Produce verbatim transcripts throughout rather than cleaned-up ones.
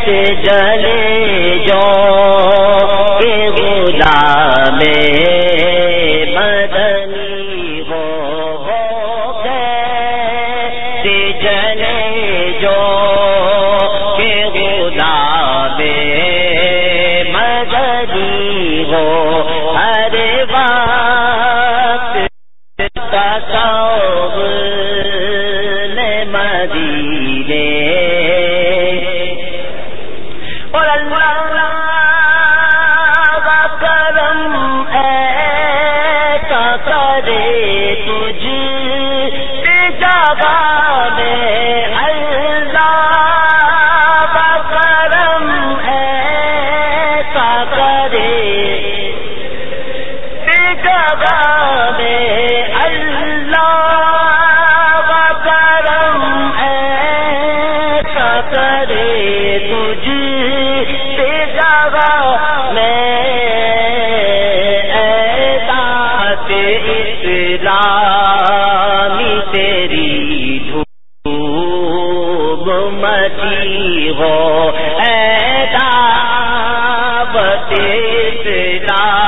کیسے جلے جو کہ غلام مدنی ہو، وہ کیسے جلے جو کہ غلام مدنی ہو، ہر وقت تصوف مدینے اور اللہ کا کرم ایسا کرے تجھ پہ جگہ میں، اللہ کا کرم ایسا کرے پہ جگہ میں، اللہ کرے تجھ سے جگہ میں، اے ذات اسلامی تیری دھوم مچی ہو، اے دعوت اسلامی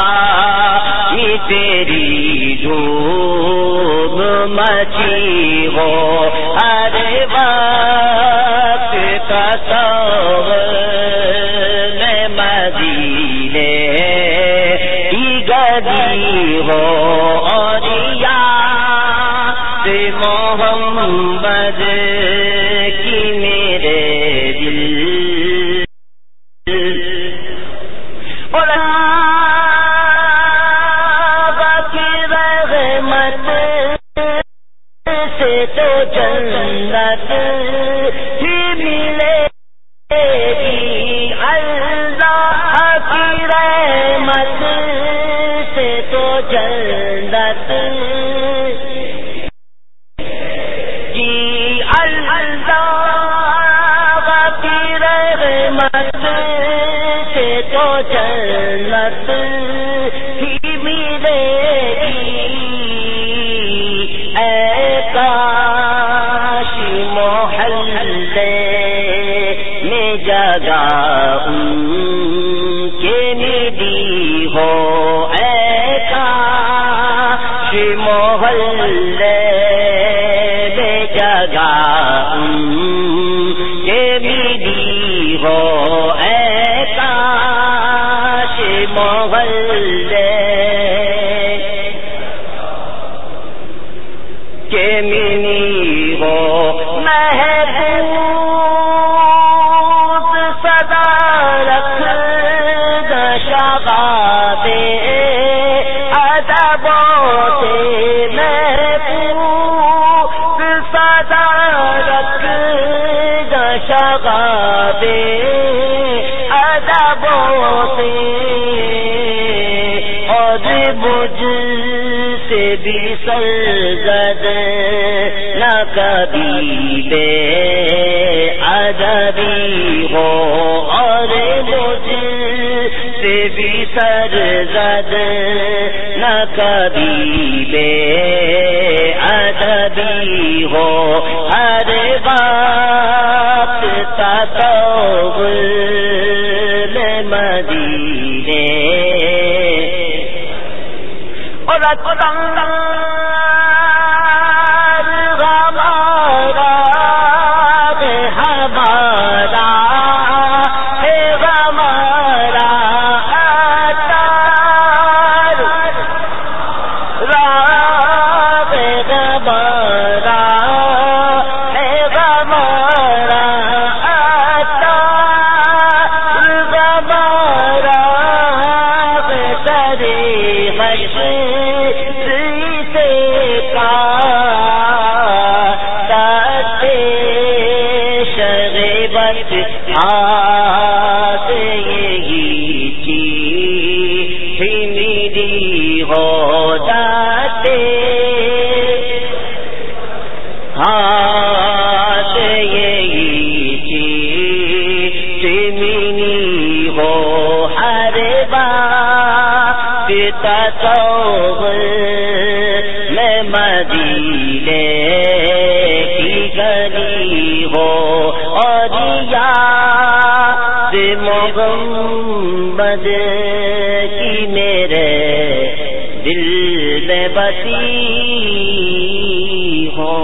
تیری دھوم مچی ہو، ہر وقت تصوف میں مدینے کی گلی ہو، اور یاد محمد کی میرے دل اور باقی رحمت سے تو جنت ہی ملے گی، اللہ کی رحمت سے تو جنت کی، اللہ کی رحمت سے تو جنت ہی ملے گی، اے کاش محلے میں جگہ ان کے ملی ہو، اے کاش محلے میں جگہ ان کے ملی ہو، اے کاش محلے کے ملی ہو، محبوب صدا رکھ شغاب ادبوں سے، محبوب صدا رکھ شغاب ادبوں سے، اور مجھ سے بھی سرزد نہ کبھی بے ادبی ہو، اور مجھ سے بھی سرزد نہ کبھی بے ادبی ہو، ہر وقت تصوف مدینے اور ہمارا ہمارا ہے ہمارا اتار راہ ہمارا ہے ہمارا اتار ہمارا ترے ہاتھ یہی چیز میری ہو جاتے، ہاتھ یہی چیز میری ہو، ہر بات تصوف میں مدینے کی گلی ہو، اور یا محمد کی میرے دل میں بسی ہو.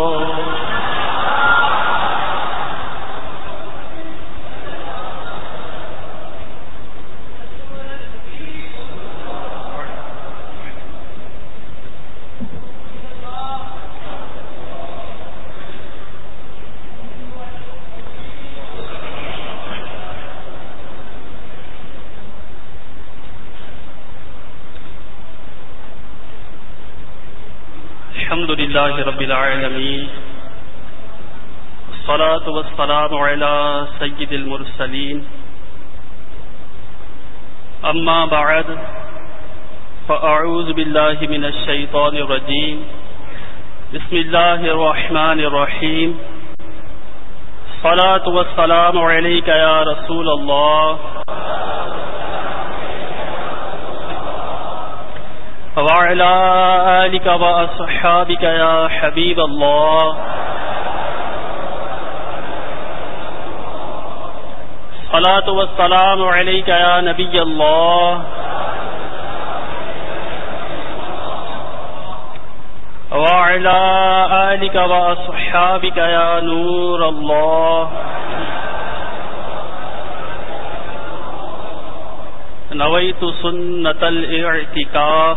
الحمد لله رب العالمين والصلاة والسلام على سيد المرسلين أما بعد فأعوذ بالله من الشيطان الرجيم بسم الله الرحمن الرحيم الصلاة والسلام عليك يا رسول الله وعلى آلك وأصحابك يا حبيب الله الصلاة والسلام عليك يا نبي الله وعلى آلك وأصحابك يا نور الله نويت سنة الاعتكاف.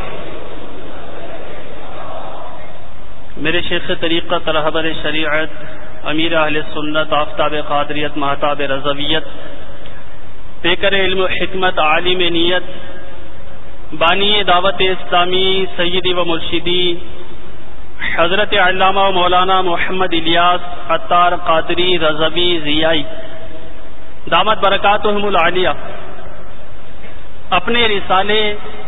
میرے شیخ طریقت رہبر شریعت امیر اہل سنت آفتاب قادریت مہتاب رضویت پیکر علم و حکمت عالم نیت بانی دعوت اسلامی سیدی و مرشدی حضرت علامہ مولانا محمد الیاس عطار قادری رضوی ضیائی دامت برکاتہم العالیہ اپنے رسالے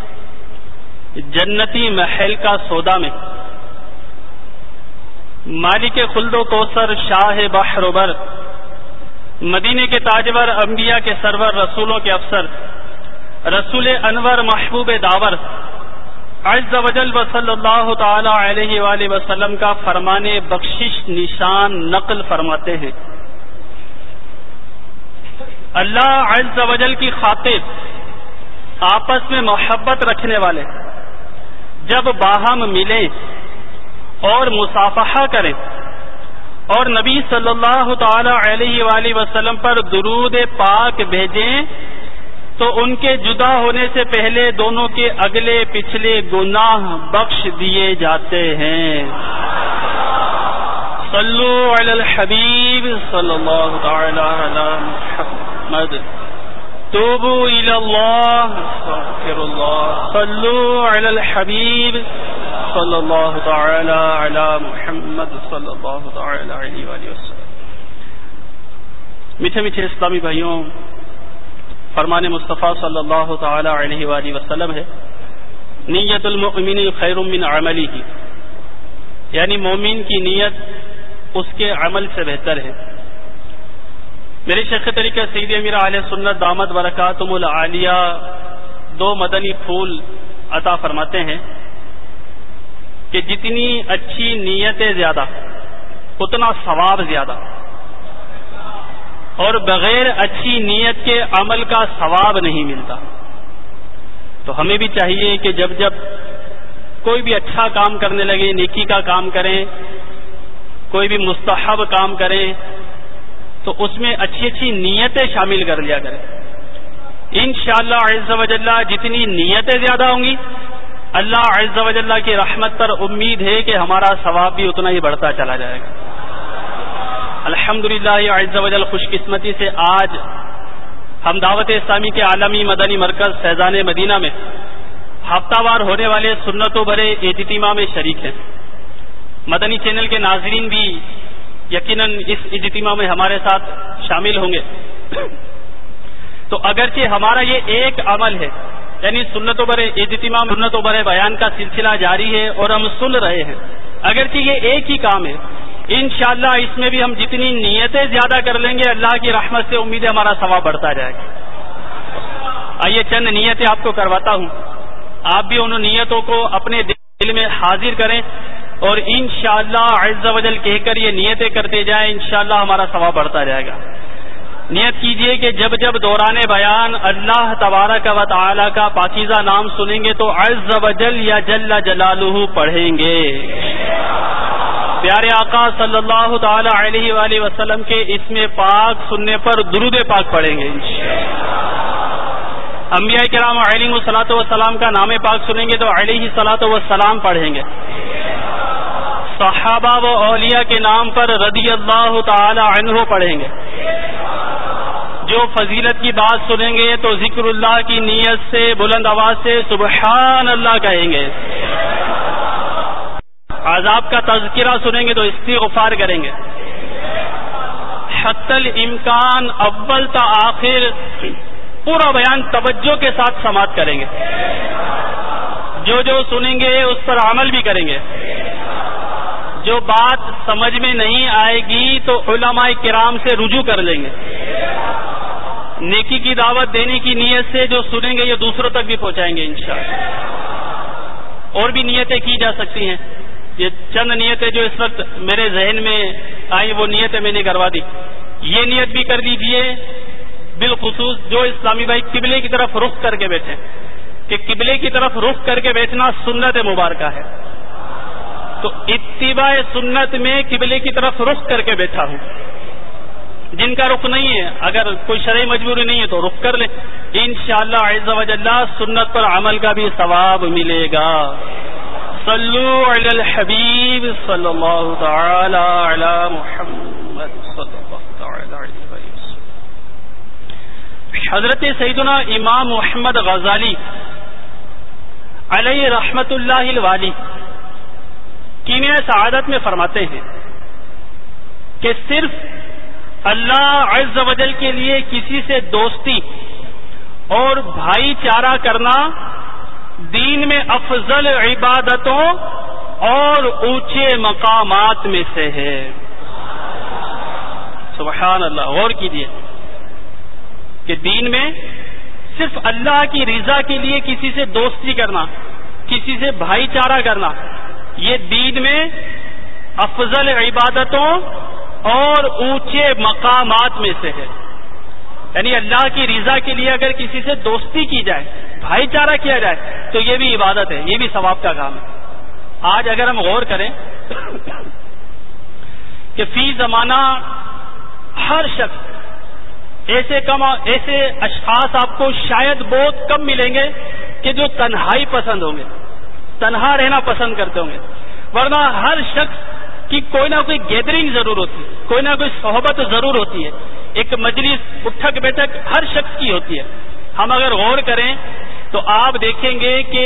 جنتی محل کا سودا میں مالک خلد و کوثر شاہ بحر و بر مدینے کے تاجور انبیاء کے سرور رسولوں کے افسر رسول انور محبوب داور عز وجل و صلی اللہ تعالی علیہ وآلہ وسلم کا فرمان بخشش نشان نقل فرماتے ہیں. اللہ عز وجل کی خاطر آپس میں محبت رکھنے والے جب باہم ملیں اور مصافحہ کریں اور نبی صلی اللہ تعالی علیہ وآلہ وسلم پر درود پاک بھیجیں تو ان کے جدا ہونے سے پہلے دونوں کے اگلے پچھلے گناہ بخش دیے جاتے ہیں. صلو علی الحبیب صلی اللہ تعالی علی محمد توبوا الی اللہ استغفر اللہ صلو علی الحبیب صلی اللہ تعالی علی محمد صلی اللہ تعالی علیہ وآلہ وسلم. میٹھے میٹھے اسلامی بھائیوں، فرمان مصطفیٰ صلی اللہ تعالی علیہ وآلہ وسلم ہے نیت المؤمن خیر من عملہ، یعنی مومن کی نیت اس کے عمل سے بہتر ہے. میرے شیخ طریقہ سید امیر اہل سنت دامت برکاتہم العالیہ دو مدنی پھول عطا فرماتے ہیں کہ جتنی اچھی نیتیں زیادہ اتنا ثواب زیادہ، اور بغیر اچھی نیت کے عمل کا ثواب نہیں ملتا. تو ہمیں بھی چاہیے کہ جب جب کوئی بھی اچھا کام کرنے لگے، نیکی کا کام کریں، کوئی بھی مستحب کام کریں تو اس میں اچھی اچھی نیتیں شامل کر لیا کریں. انشاءاللہ عز و جل جتنی نیتیں زیادہ ہوں گی اللہ عز و جل کی رحمت پر امید ہے کہ ہمارا ثواب بھی اتنا ہی بڑھتا چلا جائے گا. الحمدللہ عز و جل خوش قسمتی سے آج ہم دعوت اسلامی کے عالمی مدنی مرکز فیضان مدینہ میں ہفتہ وار ہونے والے سنتوں بھرے اجتماع میں شریک ہیں. مدنی چینل کے ناظرین بھی یقیناً اس اجتماع میں ہمارے ساتھ شامل ہوں گے. تو اگرچہ ہمارا یہ ایک عمل ہے، یعنی سنتوں بھرے اجتماع سنتوں بھرے بیان کا سلسلہ جاری ہے اور ہم سن رہے ہیں، اگرچہ یہ ایک ہی کام ہے، انشاءاللہ اس میں بھی ہم جتنی نیتیں زیادہ کر لیں گے اللہ کی رحمت سے امید ہے ہمارا ثواب بڑھتا جائے گا. آئیے چند نیتیں آپ کو کرواتا ہوں، آپ بھی ان نیتوں کو اپنے دل میں حاضر کریں اور انشاءاللہ عز و جل کہہ کر یہ نیتیں کرتے جائیں، انشاءاللہ ہمارا ثواب بڑھتا جائے گا. نیت کیجئے کہ جب جب دوران بیان اللہ تبارک و تعالی کا پاکیزہ نام سنیں گے تو عز و جل یا جل جلالہ پڑھیں گے. پیارے آقا صلی اللہ تعالی علیہ وآلہ وسلم کے اسم پاک سننے پر درود پاک پڑھیں گے. انبیاء کرام علیہم الصلوۃ والسلام کا نام پاک سنیں گے تو علیہ الصلوۃ والسلام پڑھیں گے. صحابہ و اولیاء کے نام پر رضی اللہ تعالی عنہ پڑھیں گے. جو فضیلت کی بات سنیں گے تو ذکر اللہ کی نیت سے بلند آواز سے سبحان اللہ کہیں گے. عذاب کا تذکرہ سنیں گے تو استغفار کریں گے. حتی الامکان اول تا آخر پورا بیان توجہ کے ساتھ سماعت کریں گے. جو جو سنیں گے اس پر عمل بھی کریں گے. جو بات سمجھ میں نہیں آئے گی تو علماء کرام سے رجوع کر لیں گے. نیکی کی دعوت دینے کی نیت سے جو سنیں گے یہ دوسروں تک بھی پہنچائیں گے انشاءاللہ. اور بھی نیتیں کی جا سکتی ہیں. یہ چند نیتیں جو اس وقت میرے ذہن میں آئی وہ نیتیں میں نے کروا دی. یہ نیت بھی کر لیجئے بالخصوص جو اسلامی بھائی قبلے کی طرف رخ کر کے بیٹھے کہ قبلے کی طرف رخ کر کے بیٹھنا سنت مبارکہ ہے. تو اتباع سنت میں قبلے کی طرف رخ کر کے بیٹھا ہوں. جن کا رخ نہیں ہے اگر کوئی شرعی مجبوری نہیں ہے تو رخ کر لیں. انشاءاللہ عز و جل سنت پر عمل کا بھی ثواب ملے گا. صلو علی الحبیب صلی اللہ تعالی علی محمد صلی اللہ تعالی علیہ وسلم. حضرت سیدنا امام محمد غزالی علیہ رحمت اللہ الوالی کیمیا سعادت میں فرماتے ہیں کہ صرف اللہ عز و جل کے لیے کسی سے دوستی اور بھائی چارہ کرنا دین میں افضل عبادتوں اور اونچے مقامات میں سے ہے. سبحان اللہ. غور کیجیے کہ دین میں صرف اللہ کی رضا کے لیے کسی سے دوستی کرنا، کسی سے بھائی چارہ کرنا، یہ دین میں افضل عبادتوں اور اونچے مقامات میں سے ہے. یعنی اللہ کی رضا کے لیے اگر کسی سے دوستی کی جائے، بھائی چارہ کیا جائے تو یہ بھی عبادت ہے، یہ بھی ثواب کا کام ہے. آج اگر ہم غور کریں کہ فی زمانہ ہر شخص ایسے کم ایسے اشخاص آپ کو شاید بہت کم ملیں گے کہ جو تنہائی پسند ہوں گے، تنہا رہنا پسند کرتے ہوں گے. ورنہ ہر شخص کی کوئی نہ کوئی گیدرنگ ضرور ہوتی ہے، کوئی نہ کوئی صحبت ضرور ہوتی ہے. ایک مجلس اٹھک بیٹھک ہر شخص کی ہوتی ہے. ہم اگر غور کریں تو آپ دیکھیں گے کہ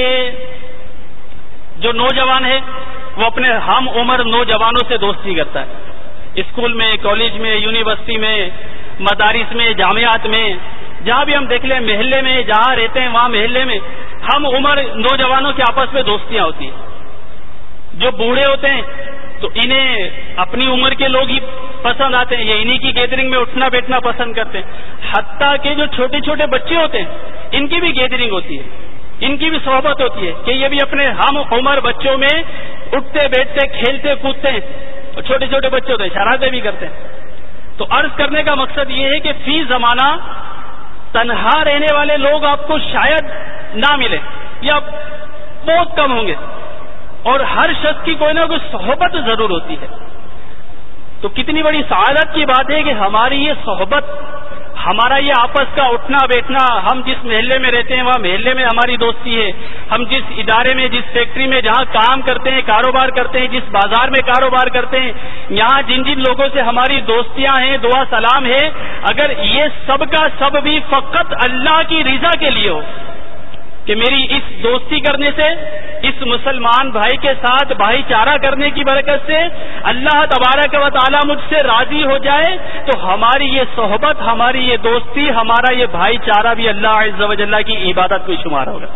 جو نوجوان ہے وہ اپنے ہم عمر نوجوانوں سے دوستی کرتا ہے. اسکول میں، کالج میں، یونیورسٹی میں، مدارس میں، جامعات میں، جہاں بھی ہم دیکھ لیں، محلے میں جہاں رہتے ہیں وہاں محلے میں ہم عمر نوجوانوں کے آپس میں دوستیاں ہوتی ہیں. جو بوڑھے ہوتے ہیں تو انہیں اپنی عمر کے لوگ ہی پسند آتے ہیں، یہ انہی کی گیدرنگ میں اٹھنا بیٹھنا پسند کرتے ہیں. حتیٰ کہ جو چھوٹے چھوٹے بچے ہوتے ہیں ان کی بھی گیدرنگ ہوتی ہے، ان کی بھی صحبت ہوتی ہے کہ یہ بھی اپنے ہم عمر بچوں میں اٹھتے بیٹھتے کھیلتے کودتے ہیں. اور چھوٹے چھوٹے بچے ہوتے ہیں شرارتیں بھی کرتے ہیں. تو عرض کرنے کا مقصد یہ ہے کہ فی زمانہ تنہا رہنے والے لوگ آپ کو شاید نہ ملے یا بہت کم ہوں گے، اور ہر شخص کی کوئی نہ کوئی صحبت ضرور ہوتی ہے. تو کتنی بڑی سعادت کی بات ہے کہ ہماری یہ صحبت، ہمارا یہ آپس کا اٹھنا بیٹھنا، ہم جس محلے میں رہتے ہیں وہاں محلے میں ہماری دوستی ہے، ہم جس ادارے میں، جس فیکٹری میں جہاں کام کرتے ہیں، کاروبار کرتے ہیں، جس بازار میں کاروبار کرتے ہیں، یہاں جن جن لوگوں سے ہماری دوستیاں ہیں، دعا سلام ہے، اگر یہ سب کا سب بھی فقط اللہ کی رضا کے لیے ہو کہ میری اس دوستی کرنے سے، اس مسلمان بھائی کے ساتھ بھائی چارہ کرنے کی برکت سے اللہ تبارک و تعالی مجھ سے راضی ہو جائے، تو ہماری یہ صحبت، ہماری یہ دوستی، ہمارا یہ بھائی چارہ بھی اللہ عز و جل کی عبادت میں شمار ہوگا.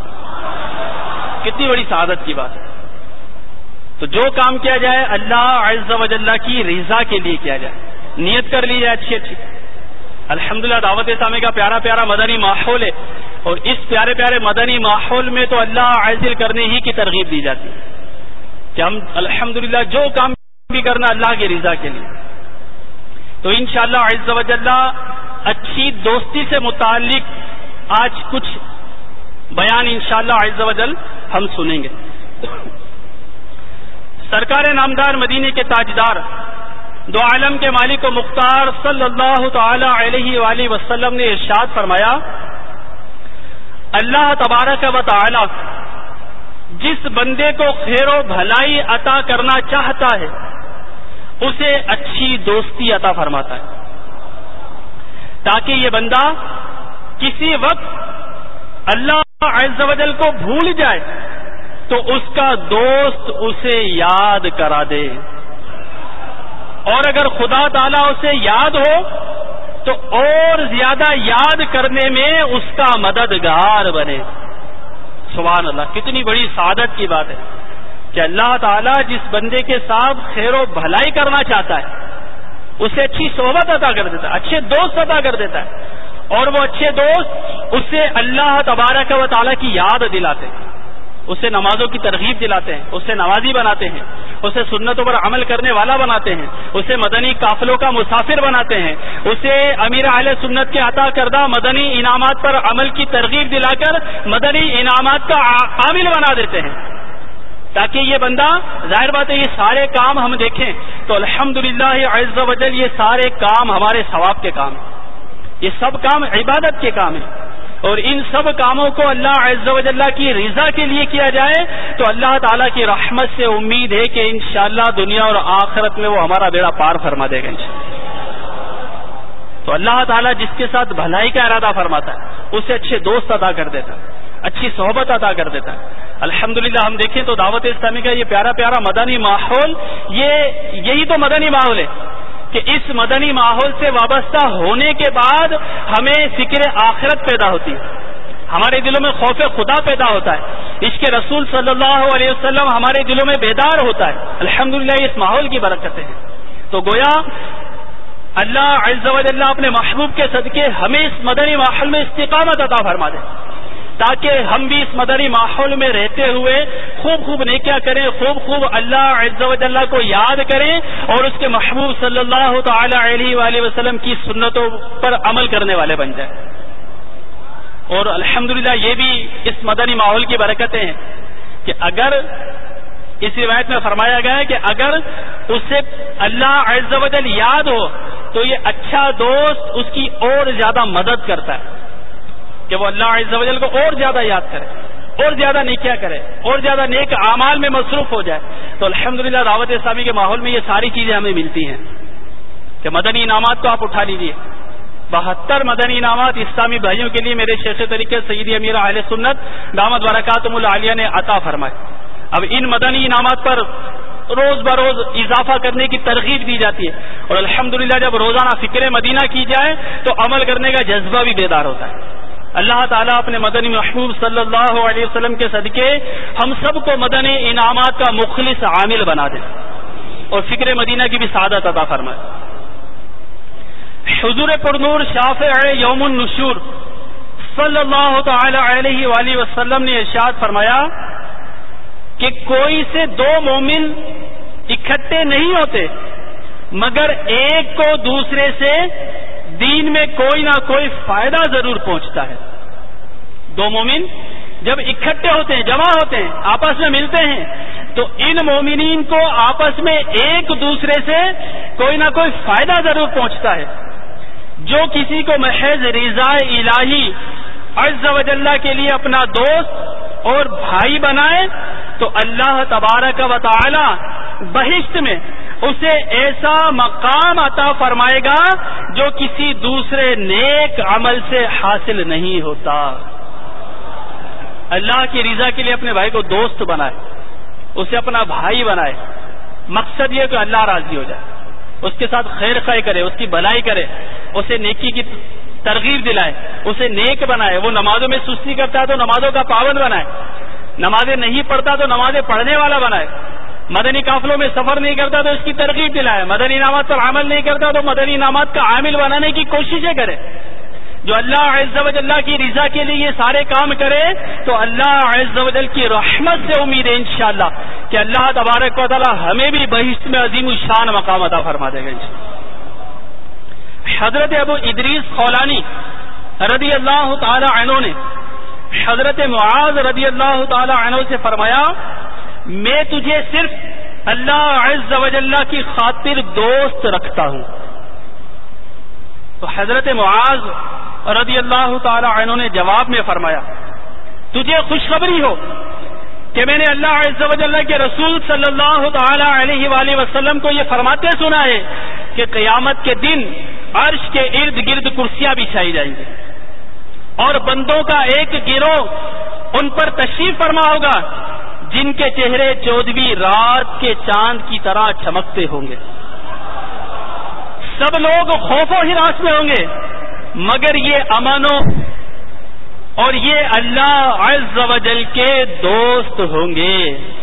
کتنی بڑی سعادت کی بات ہے. تو جو کام کیا جائے اللہ عز و جل کی رضا کے لیے کیا جائے، نیت کر لی جائے اچھی اچھی. الحمدللہ دعوت اسلامی کا پیارا پیارا مدنی ماحول ہے، اور اس پیارے پیارے مدنی ماحول میں تو اللہ عاجل کرنے ہی کی ترغیب دی جاتی ہے کہ ہم الحمدللہ جو کام بھی کرنا اللہ کی رضا کے لیے. تو انشاءاللہ عز و جل اچھی دوستی سے متعلق آج کچھ بیان انشاءاللہ عز و جل ہم سنیں گے۔ سرکار نامدار مدینے کے تاجدار دو عالم کے مالک و مختار صلی اللہ تعالی علیہ وآلہ وسلم نے ارشاد فرمایا، اللہ تبارک و تعالی جس بندے کو خیر و بھلائی عطا کرنا چاہتا ہے اسے اچھی دوستی عطا فرماتا ہے، تاکہ یہ بندہ کسی وقت اللہ عز و جل کو بھول جائے تو اس کا دوست اسے یاد کرا دے، اور اگر خدا تعالیٰ اسے یاد ہو تو اور زیادہ یاد کرنے میں اس کا مددگار بنے۔ سبحان اللہ، کتنی بڑی سعادت کی بات ہے کہ اللہ تعالیٰ جس بندے کے ساتھ خیر و بھلائی کرنا چاہتا ہے اسے اچھی صحبت عطا کر دیتا ہے، اچھے دوست عطا کر دیتا ہے، اور وہ اچھے دوست اسے اللہ تبارک و تعالیٰ کی یاد دلاتے ہیں، اسے نمازوں کی ترغیب دلاتے ہیں، اسے نمازی بناتے ہیں، اسے سنتوں پر عمل کرنے والا بناتے ہیں، اسے مدنی قافلوں کا مسافر بناتے ہیں، اسے امیر اہل سنت کے عطا کردہ مدنی انعامات پر عمل کی ترغیب دلا کر مدنی انعامات کا عامل بنا دیتے ہیں، تاکہ یہ بندہ، ظاہر بات ہے یہ سارے کام ہم دیکھیں تو الحمدللہ عز و جل یہ سارے کام ہمارے ثواب کے کام ہیں، یہ سب کام عبادت کے کام ہیں، اور ان سب کاموں کو اللہ عز و جل کی رضا کے لیے کیا جائے تو اللہ تعالیٰ کی رحمت سے امید ہے کہ انشاءاللہ دنیا اور آخرت میں وہ ہمارا بیڑا پار فرما دے گا انشاءاللہ۔ تو اللہ تعالیٰ جس کے ساتھ بھلائی کا ارادہ فرماتا ہے اسے اچھے دوست عطا کر دیتا ہے، اچھی صحبت عطا کر دیتا ہے۔ الحمدللہ ہم دیکھیں تو دعوت اسلامی کا یہ پیارا پیارا مدنی ماحول، یہ یہی تو مدنی ماحول ہے کہ اس مدنی ماحول سے وابستہ ہونے کے بعد ہمیں فکر آخرت پیدا ہوتی ہے، ہمارے دلوں میں خوف خدا پیدا ہوتا ہے، عشق رسول صلی اللہ علیہ وسلم ہمارے دلوں میں بیدار ہوتا ہے۔ الحمدللہ اس ماحول کی برکتیں ہیں۔ تو گویا اللہ عز و جل اپنے محبوب کے صدقے ہمیں اس مدنی ماحول میں استقامت عطا فرما دے، تاکہ ہم بھی اس مدنی ماحول میں رہتے ہوئے خوب خوب نیکیاں کریں، خوب خوب اللہ عز و جل کو یاد کریں، اور اس کے محبوب صلی اللہ تعالی علیہ وآلہ وسلم کی سنتوں پر عمل کرنے والے بن جائیں۔ اور الحمدللہ یہ بھی اس مدنی ماحول کی برکتیں ہیں کہ اگر اس روایت میں فرمایا گیا ہے کہ اگر اسے اللہ عز و جل یاد ہو تو یہ اچھا دوست اس کی اور زیادہ مدد کرتا ہے کہ وہ اللہ عز و جل کو اور زیادہ یاد کرے، اور زیادہ نیکیاں کرے، اور زیادہ نیک اعمال میں مصروف ہو جائے۔ تو الحمدللہ دعوت اسلامی کے ماحول میں یہ ساری چیزیں ہمیں ملتی ہیں کہ مدنی انعامات کو آپ اٹھا لیجیے۔ بہتر مدنی انعامات اسلامی بھائیوں کے لیے میرے شیخ طریقے سیدی امیر اہل سنت دامت برکاتہم العالیہ نے عطا فرمائے۔ اب ان مدنی انعامات پر روز بروز اضافہ کرنے کی ترغیب دی جاتی ہے، اور الحمدللہ جب روزانہ فکر مدینہ کی جائے تو عمل کرنے کا جذبہ بھی بیدار ہوتا ہے۔ اللہ تعالیٰ اپنے مدنی محبوب صلی اللہ علیہ وسلم کے صدقے ہم سب کو مدنی انعامات کا مخلص عامل بنا دے اور فکر مدینہ کی بھی سعادت عطا فرمائے۔ حضور پرنور شافع یوم النشور صلی اللہ تعالی علیہ وآلہ وسلم نے ارشاد فرمایا کہ کوئی سے دو مومن اکٹھے نہیں ہوتے مگر ایک کو دوسرے سے دین میں کوئی نہ کوئی فائدہ ضرور پہنچتا ہے۔ دو مومن جب اکٹھے ہوتے ہیں، جمع ہوتے ہیں، آپس میں ملتے ہیں تو ان مومنین کو آپس میں ایک دوسرے سے کوئی نہ کوئی فائدہ ضرور پہنچتا ہے۔ جو کسی کو محض رضا الہی عز و جل کے لیے اپنا دوست اور بھائی بنائے تو اللہ تبارک و تعالی بہشت میں اسے ایسا مقام عطا فرمائے گا جو کسی دوسرے نیک عمل سے حاصل نہیں ہوتا۔ اللہ کی رضا کے لیے اپنے بھائی کو دوست بنائے، اسے اپنا بھائی بنائے، مقصد یہ کہ اللہ راضی ہو جائے، اس کے ساتھ خیر خواہ کرے، اس کی بھلائی کرے، اسے نیکی کی ترغیب دلائے، اسے نیک بنائے۔ وہ نمازوں میں سستی کرتا ہے تو نمازوں کا پابند بنائے، نمازیں نہیں پڑھتا تو نمازیں پڑھنے والا بنائے، مدنی قافلوں میں سفر نہیں کرتا تو اس کی ترغیب دلائے، مدنی انعامات پر عمل نہیں کرتا تو مدنی انعامات کا عامل بنانے کی کوششیں کرے۔ جو اللہ عز و جل کی رضا کے لیے یہ سارے کام کرے تو اللہ عز و جل کی رحمت سے امید ہے انشاءاللہ کہ اللہ تبارک و تعالی ہمیں بھی بہشت میں عظیم الشان مقام عطا فرما دے گا انشاءاللہ۔ حضرت ابو ادریس خولانی رضی اللہ تعالی عنہ نے حضرت معاذ رضی اللہ تعالی عنہ سے فرمایا میں تجھے صرف اللہ عز و جل کی خاطر دوست رکھتا ہوں. تو حضرت معاذ رضی اللہ تعالی عنہ نے جواب میں فرمایا تجھے خوشخبری ہو کہ میں نے اللہ عز و جل کے رسول صلی اللہ تعالی علیہ وآلہ وسلم کو یہ فرماتے سنا ہے کہ قیامت کے دن عرش کے ارد گرد کرسیاں بچھائی جائیں گی اور بندوں کا ایک گروہ ان پر تشریف فرما ہوگا جن کے چہرے چودہویں رات کے چاند کی طرح چمکتے ہوں گے. سب لوگ خوف و ہراس میں ہوں گے مگر یہ امن اور یہ اللہ عز و جل کے دوست ہوں گے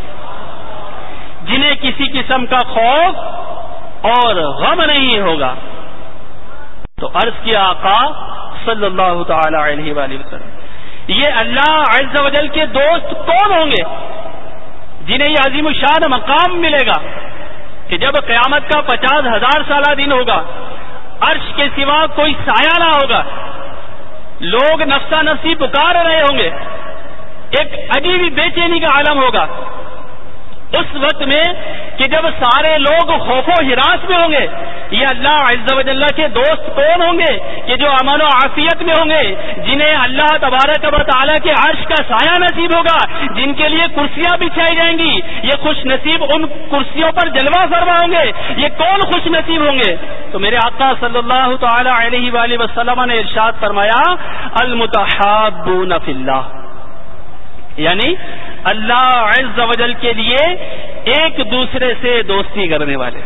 جنہیں کسی قسم کا خوف اور غم نہیں ہوگا. تو عرض کیا آقا صلی اللہ تعالی علیہ وآلہ وسلم یہ اللہ عز و جل کے دوست کون ہوں گے جنہیں یہ عظیم الشان مقام ملے گا کہ جب قیامت کا پچاس ہزار سالہ دن ہوگا عرش کے سوا کوئی سایہ نہ ہوگا لوگ نفسا نفسی پکار رہے ہوں گے ایک عجیب بے چینی کا عالم ہوگا اس وقت میں کہ جب سارے لوگ خوف و ہراس میں ہوں گے یہ اللہ عز و جل کے دوست کون ہوں گے کہ جو امن و عافیت میں ہوں گے جنہیں اللہ تبارک و تعالیٰ کے عرش کا سایہ نصیب ہوگا جن کے لیے کرسیاں بچھائی جائیں گی یہ خوش نصیب ان کرسیوں پر جلوہ فرما ہوں گے یہ کون خوش نصیب ہوں گے. تو میرے آقا صلی اللہ تعالی علیہ وآلہ وسلم نے ارشاد فرمایا المتحابون فی اللہ یعنی اللہ عز و جل کے لیے ایک دوسرے سے دوستی کرنے والے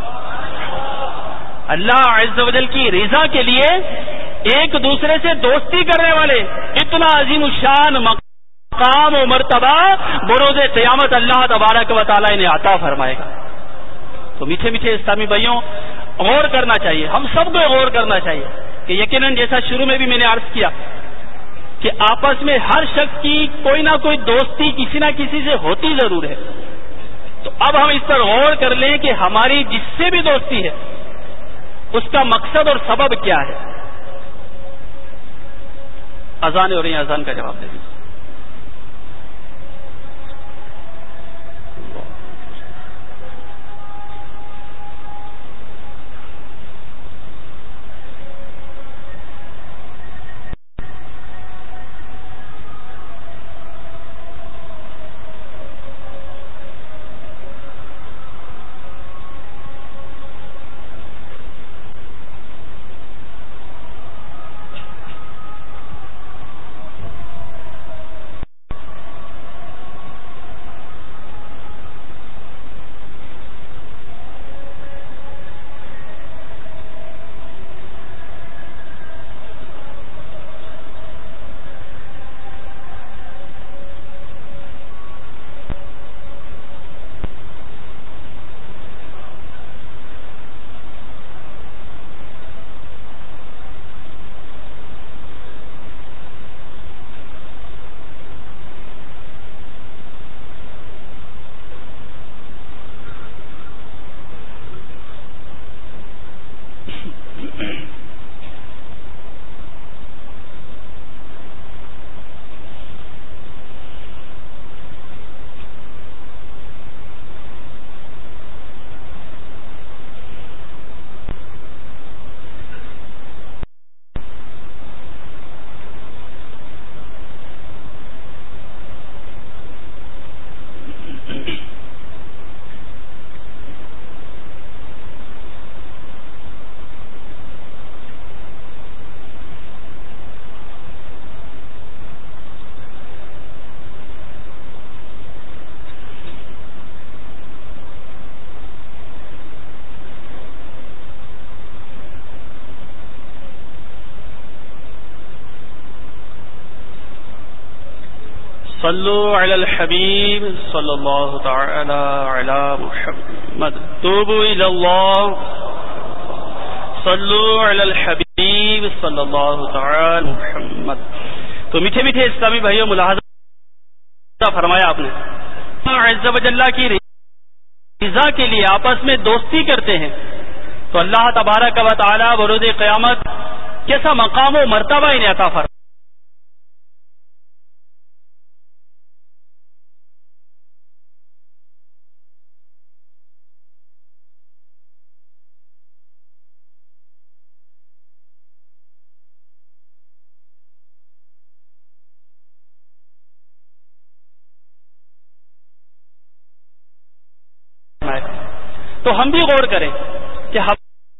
اللہ عز و جل کی رضا کے لیے ایک دوسرے سے دوستی کرنے والے اتنا عظیم الشان مقام و مرتبہ بروز قیامت اللہ تبارک و تعالی انہیں عطا فرمائے گا. تو میٹھے میٹھے اسلامی بھائیوں غور کرنا چاہیے ہم سب کو غور کرنا چاہیے کہ یقیناً جیسا شروع میں بھی میں نے عرض کیا کہ آپس میں ہر شخص کی کوئی نہ کوئی دوستی کسی نہ کسی سے ہوتی ضرور ہے. تو اب ہم اس پر غور کر لیں کہ ہماری جس سے بھی دوستی ہے اس کا مقصد اور سبب کیا ہے. اذان ہو رہی ہے اذان کا جواب دے دیجیے. صلو علی الحبیب صلی اللہ تعالی علی محمد توبوا الی اللہ صلو علی الحبیب صلی اللہ تعالی محمد. تو میٹھے میٹھے اسلامی بھائیوں ملاحظہ فرمایا آپ نے عز و جل کی رضا کے لیے آپس میں دوستی کرتے ہیں تو اللہ تبارک و تعالی بروز قیامت کیسا مقام و مرتبہ انہیں عطا فرمائے. تو ہم بھی غور کریں کہ ہم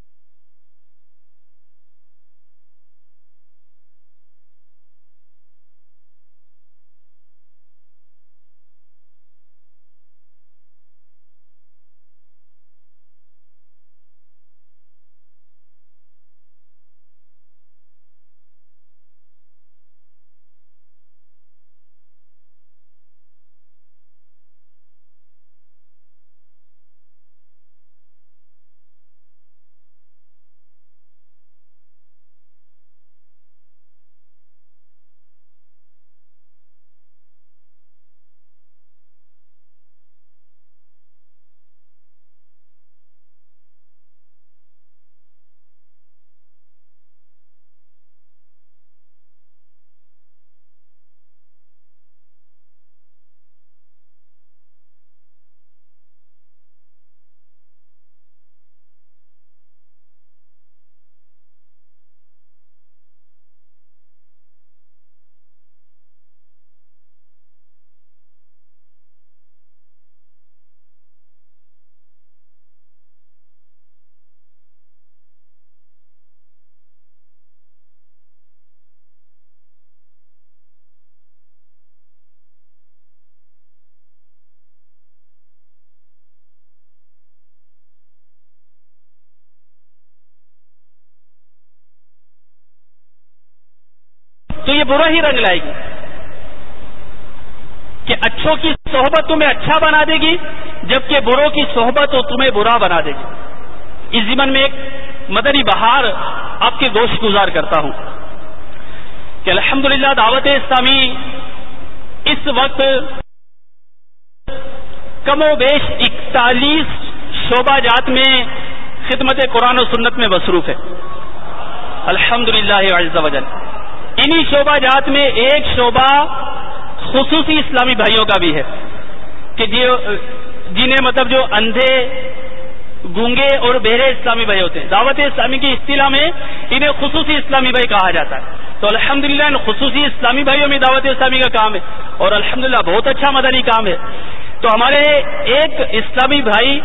تو یہ برا ہی رنگ لائے گی کہ اچھوں کی صحبت تمہیں اچھا بنا دے گی جبکہ بروں کی صحبت تمہیں برا بنا دے گی. اس ضمن میں ایک مدنی بہار آپ کے گوش گزار کرتا ہوں کہ الحمدللہ دعوت اسلامی اس وقت کم و بیش اکتالیس شعبہ جات میں خدمت قرآن و سنت میں مصروف ہے. الحمدللہ عز و جل. انہی شعبہ جات میں ایک شعبہ خصوصی اسلامی بھائیوں کا بھی ہے کہ جنہیں مطلب جو اندھے گونگے اور بہرے اسلامی بھائی ہوتے ہیں. دعوت اسلامی کی اصطلاح میں انہیں خصوصی اسلامی بھائی کہا جاتا ہے. تو الحمدللہ ان خصوصی اسلامی بھائیوں میں دعوت اسلامی کا کام ہے اور الحمدللہ بہت اچھا مدنی کام ہے. تو ہمارے ایک اسلامی بھائی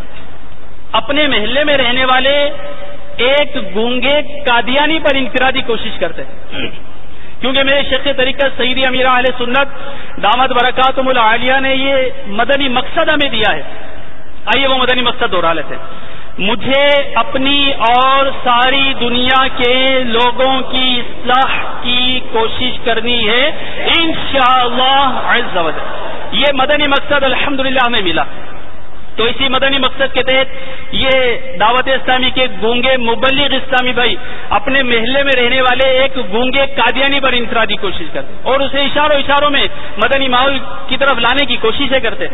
اپنے محلے میں رہنے والے ایک گونگے قادیانی پر انفرادی کوشش کرتے ہیں کیونکہ میرے شیخ طریقت سیدی امیر اہل سنت دامت برکاتہم العالیہ نے یہ مدنی مقصد ہمیں دیا ہے. آئیے وہ مدنی مقصد دوہرا لیتے ہیں. مجھے اپنی اور ساری دنیا کے لوگوں کی اصلاح کی کوشش کرنی ہے انشاءاللہ عز و جل. یہ مدنی مقصد الحمدللہ ہمیں ملا. تو اسی مدنی مقصد کے تحت یہ دعوت اسلامی کے گونگے مبلغ اسلامی بھائی اپنے محلے میں رہنے والے ایک گونگے قادیانی پر انفرادی کوشش کرتے اور اسے اشاروں اشاروں میں مدنی ماحول کی طرف لانے کی کوششیں کرتے.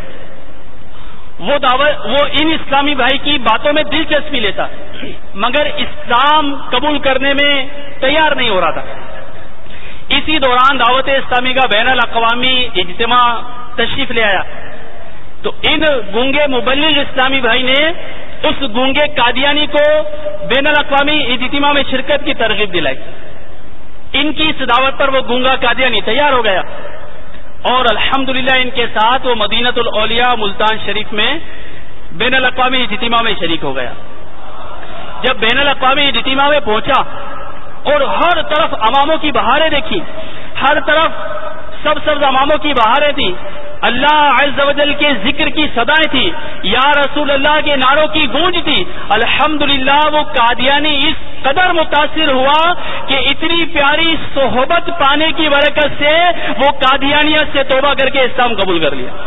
وہ دعوت وہ ان اسلامی بھائی کی باتوں میں دلچسپی لیتا مگر اسلام قبول کرنے میں تیار نہیں ہو رہا تھا. اسی دوران دعوت اسلامی کا بین الاقوامی اجتماع تشریف لے آیا تو ان گونگے مبلغ اسلامی بھائی نے اس گونگے قادیانی کو بین الاقوامی اجتماع میں شرکت کی ترغیب دلائی. ان کی اس دعوت پر وہ گونگا قادیانی تیار ہو گیا اور الحمدللہ ان کے ساتھ وہ مدینۃ الاولیاء ملتان شریف میں بین الاقوامی اجتماع میں شریک ہو گیا. جب بین الاقوامی اجتماع میں پہنچا اور ہر طرف اماموں کی بہاریں دیکھی, ہر طرف سب سبز اماموں کی بہاریں تھیں, اللہ عز و جل کے ذکر کی صدائیں تھی, یا رسول اللہ کے نعروں کی گونج تھی. الحمدللہ وہ قادیانی اس قدر متاثر ہوا کہ اتنی پیاری صحبت پانے کی برکت سے وہ قادیانیت سے توبہ کر کے اسلام قبول کر لیا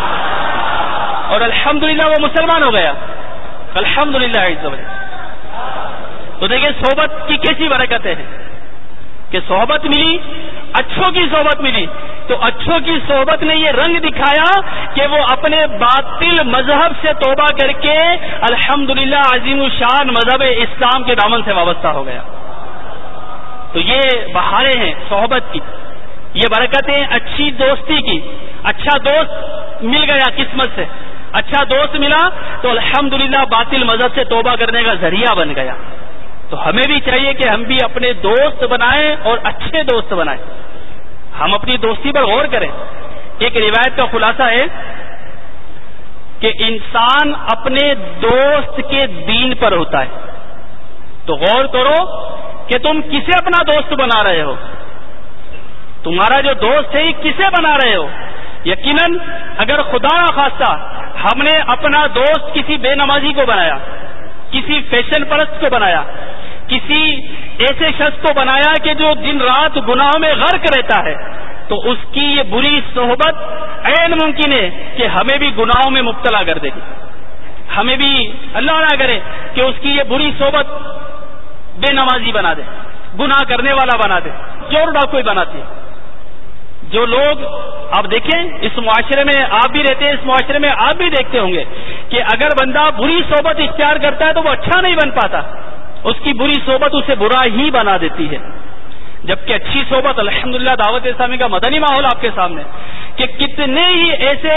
اور الحمدللہ وہ مسلمان ہو گیا. الحمدللہ عز و جل. تو دیکھیں صحبت کی کیسی برکتیں ہیں کہ صحبت ملی, اچھوں کی صحبت ملی. تو اچھوں کی صحبت نے یہ رنگ دکھایا کہ وہ اپنے باطل مذہب سے توبہ کر کے الحمدللہ عظیم الشان مذہب اسلام کے دامن سے وابستہ ہو گیا. تو یہ بہاریں ہیں صحبت کی، یہ برکتیں اچھی دوستی کی. اچھا دوست مل گیا قسمت سے، اچھا دوست ملا تو الحمدللہ باطل مذہب سے توبہ کرنے کا ذریعہ بن گیا. تو ہمیں بھی چاہیے کہ ہم بھی اپنے دوست بنائیں اور اچھے دوست بنائیں. ہم اپنی دوستی پر غور کریں. ایک روایت کا خلاصہ ہے کہ انسان اپنے دوست کے دین پر ہوتا ہے. تو غور کرو کہ تم کسے اپنا دوست بنا رہے ہو. تمہارا جو دوست ہے یہ کسے بنا رہے ہو. یقیناً اگر خدا نخواستہ ہم نے اپنا دوست کسی بے نمازی کو بنایا، کسی فیشن پرست کو بنایا، کسی ایسے شخص کو بنایا کہ جو دن رات گناہوں میں غرق رہتا ہے، تو اس کی یہ بری صحبت عین ممکن ہے کہ ہمیں بھی گناہوں میں مبتلا کر دے گی. ہمیں بھی اللہ نہ کرے کہ اس کی یہ بری صحبت بے نمازی بنا دے، گناہ کرنے والا بنا دے، چور ڈاکوئی بناتی ہے. جو لوگ آپ دیکھیں اس معاشرے میں آپ بھی رہتے ہیں، اس معاشرے میں آپ بھی دیکھتے ہوں گے کہ اگر بندہ بری صحبت اختیار کرتا ہے تو وہ اچھا نہیں بن پاتا. اس کی بری صحبت اسے برا ہی بنا دیتی ہے. جبکہ اچھی صحبت الحمدللہ دعوت اسلامی کا مدنی ماحول آپ کے سامنے کہ کتنے ہی ایسے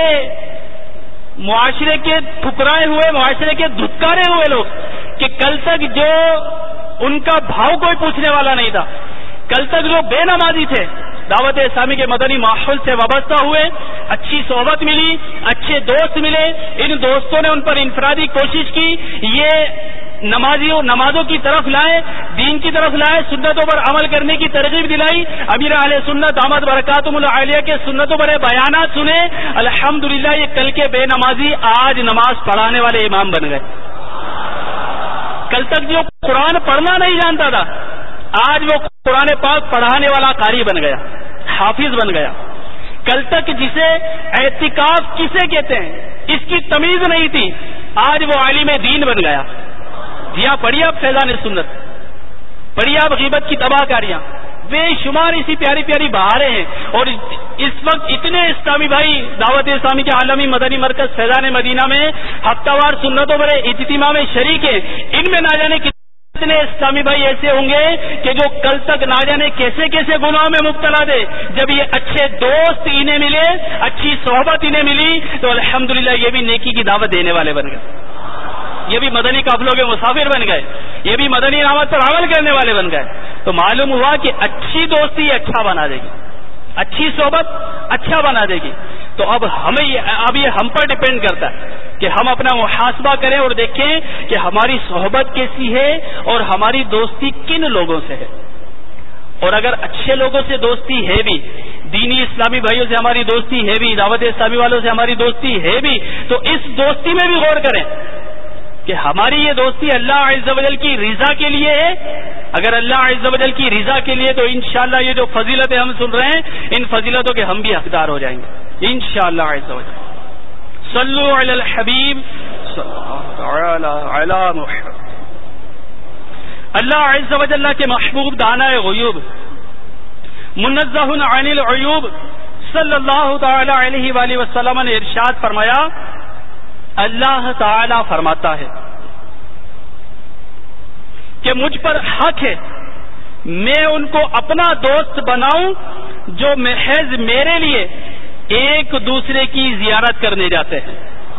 معاشرے کے ٹھکرائے ہوئے، معاشرے کے دھتکارے ہوئے لوگ کہ کل تک جو ان کا بھاؤ کوئی پوچھنے والا نہیں تھا، کل تک جو بے نمازی تھے، دعوت اسلامی کے مدنی ماحول سے وابستہ ہوئے، اچھی صحبت ملی، اچھے دوست ملے، ان دوستوں نے ان پر انفرادی کوشش کی، یہ نمازیوں نمازوں کی طرف لائے، دین کی طرف لائے، سنتوں پر عمل کرنے کی ترغیب دلائی. امیر اہل سنت دامت برکاتہم العالیہ کے سنتوں پر بیانات سنے. الحمدللہ یہ کل کے بے نمازی آج نماز پڑھانے والے امام بن گئے. کل تک جو قرآن پڑھنا نہیں جانتا تھا، آج وہ قرآن پاک پڑھانے والا قاری بن گیا، حافظ بن گیا. کل تک جسے اعتکاف کسے کہتے ہیں اس کی تمیز نہیں تھی، آج وہ عالم دین بن گیا. جی ہاں، پڑھیے آپ فیضان سنت، پڑھیے آپ غیبت کی تباہ کاریاں، بے شمار اسی پیاری پیاری بہاریں ہیں. اور اس وقت اتنے اسلامی بھائی دعوت اسلامی کے عالمی مدنی مرکز فیضان مدینہ میں ہفتہ وار سنتوں پر اجتماع میں شریک ہیں. ان میں نہ جانے کتنے اسلامی بھائی ایسے ہوں گے کہ جو کل تک نہ جانے کیسے کیسے گناہوں میں مبتلا تھے. جب یہ اچھے دوست انہیں ملے، اچھی صحبت انہیں ملی تو الحمدللہ یہ بھی نیکی کی دعوت دینے والے بن گئے، یہ بھی مدنی قافلوں کے مسافر بن گئے، یہ بھی مدنی نامت پر عمل کرنے والے بن گئے. تو معلوم ہوا کہ اچھی دوستی اچھا بنا دے گی، اچھی صحبت اچھا بنا دے گی. تو اب ہمیں اب یہ ہم پر ڈپینڈ کرتا ہے کہ ہم اپنا محاسبہ کریں اور دیکھیں کہ ہماری صحبت کیسی ہے اور ہماری دوستی کن لوگوں سے ہے. اور اگر اچھے لوگوں سے دوستی ہے بھی، دینی اسلامی بھائیوں سے ہماری دوستی ہے بھی، دعوت اسلامی والوں سے ہماری دوستی ہے بھی، تو اس دوستی میں بھی غور کریں کہ ہماری یہ دوستی اللہ عز و جل کی رضا کے لیے ہے. اگر اللہ عز و جل کی رضا کے لیے تو انشاءاللہ یہ جو فضیلتیں ہم سن رہے ہیں ان فضیلتوں کے ہم بھی حقدار ہو جائیں گے انشاءاللہ عز و جل. صلو علی الحبیب صلی اللہ تعالی علی محمد. اللہ عز و جل کے محبوب دانا غیوب منزہ عن العیوب صلی اللہ تعالی علیہ وآلہ وسلم نے ارشاد فرمایا، اللہ تعالی فرماتا ہے کہ مجھ پر حق ہے میں ان کو اپنا دوست بناؤں جو محض میرے لیے ایک دوسرے کی زیارت کرنے جاتے ہیں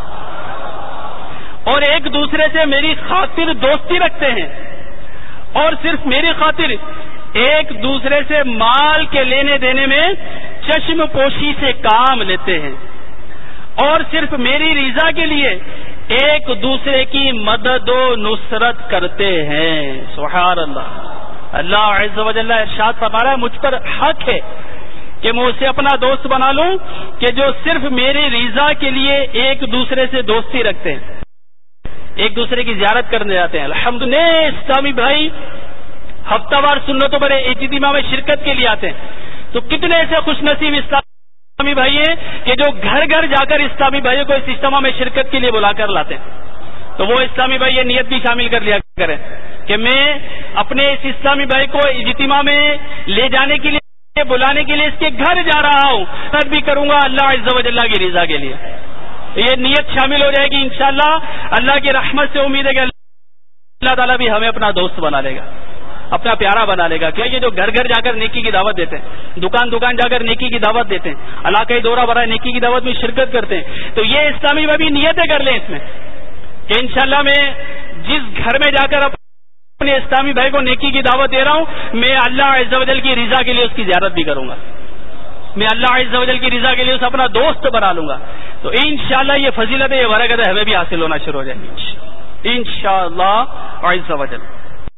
اور ایک دوسرے سے میری خاطر دوستی رکھتے ہیں اور صرف میری خاطر ایک دوسرے سے مال کے لینے دینے میں چشم پوشی سے کام لیتے ہیں اور صرف میری رضا کے لیے ایک دوسرے کی مدد و نصرت کرتے ہیں. سبحان اللہ. اللہ عز و جل ارشاد فرما رہا ہے مجھ پر حق ہے کہ میں اسے اپنا دوست بنا لوں کہ جو صرف میری رضا کے لیے ایک دوسرے سے دوستی رکھتے ہیں، ایک دوسرے کی زیارت کرنے جاتے ہیں. الحمدللہ اسلامی بھائی ہفتہ وار سنتوں پر اجتماع میں شرکت کے لیے آتے ہیں. تو کتنے ایسے خوش نصیب اسلامی بھائی ہیں کہ جو گھر گھر جا کر اسلامی بھائیوں کو اس اجتماع میں شرکت کے لیے بلا کر لاتے ہیں. تو وہ اسلامی بھائی یہ نیت بھی شامل کر لیا کریں کہ میں اپنے اس اسلامی بھائی کو اجتماع میں لے جانے کے لیے بلانے کے لیے اس کے گھر جا رہا ہوں، تب بھی کروں گا اللہ عز و جل کی رضا کے لیے. یہ نیت شامل ہو جائے گی انشاءاللہ. اللہ کی رحمت سے امید ہے کہ اللہ تعالیٰ بھی ہمیں اپنا دوست بنا لے گا، اپنا پیارا بنا لے گا. کیا یہ جو گھر گھر جا کر نیکی کی دعوت دیتے ہیں، دکان دکان جا کر نیکی کی دعوت دیتے ہیں، علاقائی دورہ برائے نیکی کی دعوت میں شرکت کرتے ہیں، تو یہ اسلامی میں بھی نیتیں کر لیں اس میں کہ انشاءاللہ میں جس گھر میں جا کر اپنے اسلامی بھائی کو نیکی کی دعوت دے رہا ہوں، میں اللہ عز و جل کی رضا کے لیے اس کی زیارت بھی کروں گا، میں اللہ عز و جل کی رضا کے لیے اسے اپنا دوست بنا لوں گا. تو انشاءاللہ یہ فضیلت یہ برکت ہمیں بھی حاصل ہونا شروع ہو جائے گی انشاءاللہ عز و جل.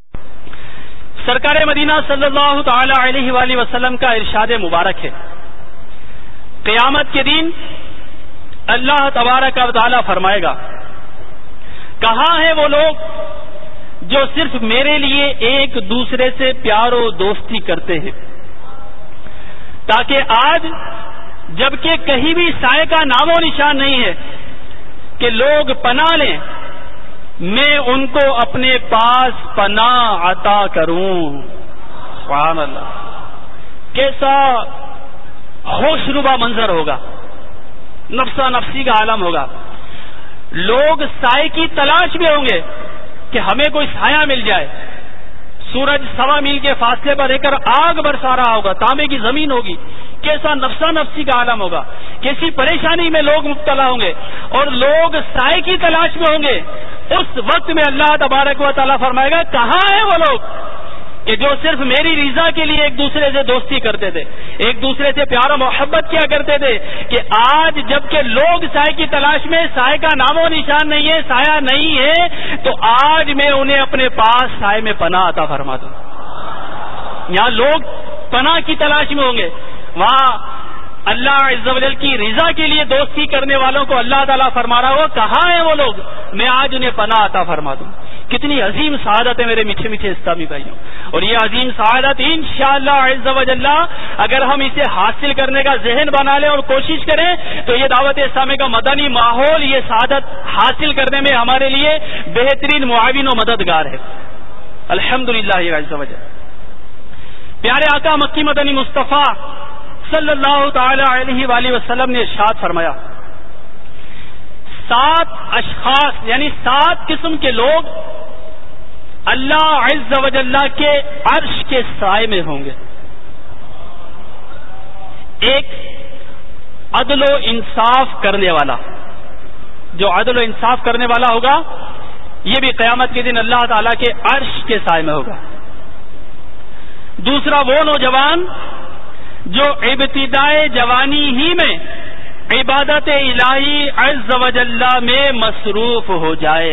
سرکار مدینہ صلی اللہ تعالی علیہ وآلہ وسلم کا ارشاد مبارک ہے، قیامت کے دن اللہ تبارک و تعالی فرمائے گا، کہاں ہیں وہ لوگ جو صرف میرے لیے ایک دوسرے سے پیار و دوستی کرتے ہیں، تاکہ آج جبکہ کہیں بھی سائے کا نام و نشان نہیں ہے کہ لوگ پناہ لیں، میں ان کو اپنے پاس پناہ عطا کروں. سبحان اللہ، کیسا خوشنما منظر ہوگا، نفسا نفسی کا عالم ہوگا. لوگ سائے کی تلاش میں ہوں گے کہ ہمیں کوئی سایہ مل جائے. سورج سوا میل کے فاصلے پر رہ کر آگ برسا رہا ہوگا، تانبے کی زمین ہوگی. کیسا نفسا نفسی کا عالم ہوگا، کیسی پریشانی میں لوگ مبتلا ہوں گے اور لوگ سائے کی تلاش میں ہوں گے. اس وقت میں اللہ تبارک و تعالیٰ فرمائے گا، کہاں ہیں وہ لوگ کہ جو صرف میری رضا کے لیے ایک دوسرے سے دوستی کرتے تھے، ایک دوسرے سے پیار و محبت کیا کرتے تھے، کہ آج جبکہ لوگ سائے کی تلاش میں، سائے کا نام و نشان نہیں ہے، سایہ نہیں ہے، تو آج میں انہیں اپنے پاس سائے میں پناہ عطا فرما دوں. یہاں لوگ پناہ کی تلاش میں ہوں گے، وہاں اللہ عز و جل کی رضا کے لیے دوستی کرنے والوں کو اللہ تعالیٰ فرما رہا ہو، کہاں ہیں وہ لوگ، میں آج انہیں پناہ عطا فرما دوں. کتنی عظیم سعادت ہے میرے میٹھے میٹھے اسلامی بھائیوں. اور یہ عظیم سعادت انشاءاللہ عز و جل اگر ہم اسے حاصل کرنے کا ذہن بنا لیں اور کوشش کریں تو یہ دعوت اسلامی کا مدنی ماحول یہ سعادت حاصل کرنے میں ہمارے لیے بہترین معاون و مددگار ہے. الحمدللہ عز و جل. پیارے آقا مکی مدنی مصطفیٰ صلی اللہ تعالی علیہ وآلہ وسلم نے ارشاد فرمایا، سات اشخاص یعنی سات قسم کے لوگ اللہ عز و جل کے عرش کے سائے میں ہوں گے. ایک عدل و انصاف کرنے والا، جو عدل و انصاف کرنے والا ہوگا یہ بھی قیامت کے دن اللہ تعالی کے عرش کے سائے میں ہوگا. دوسرا وہ نوجوان جو ابتدائے جوانی ہی میں عبادت الہی عز و جل میں مصروف ہو جائے.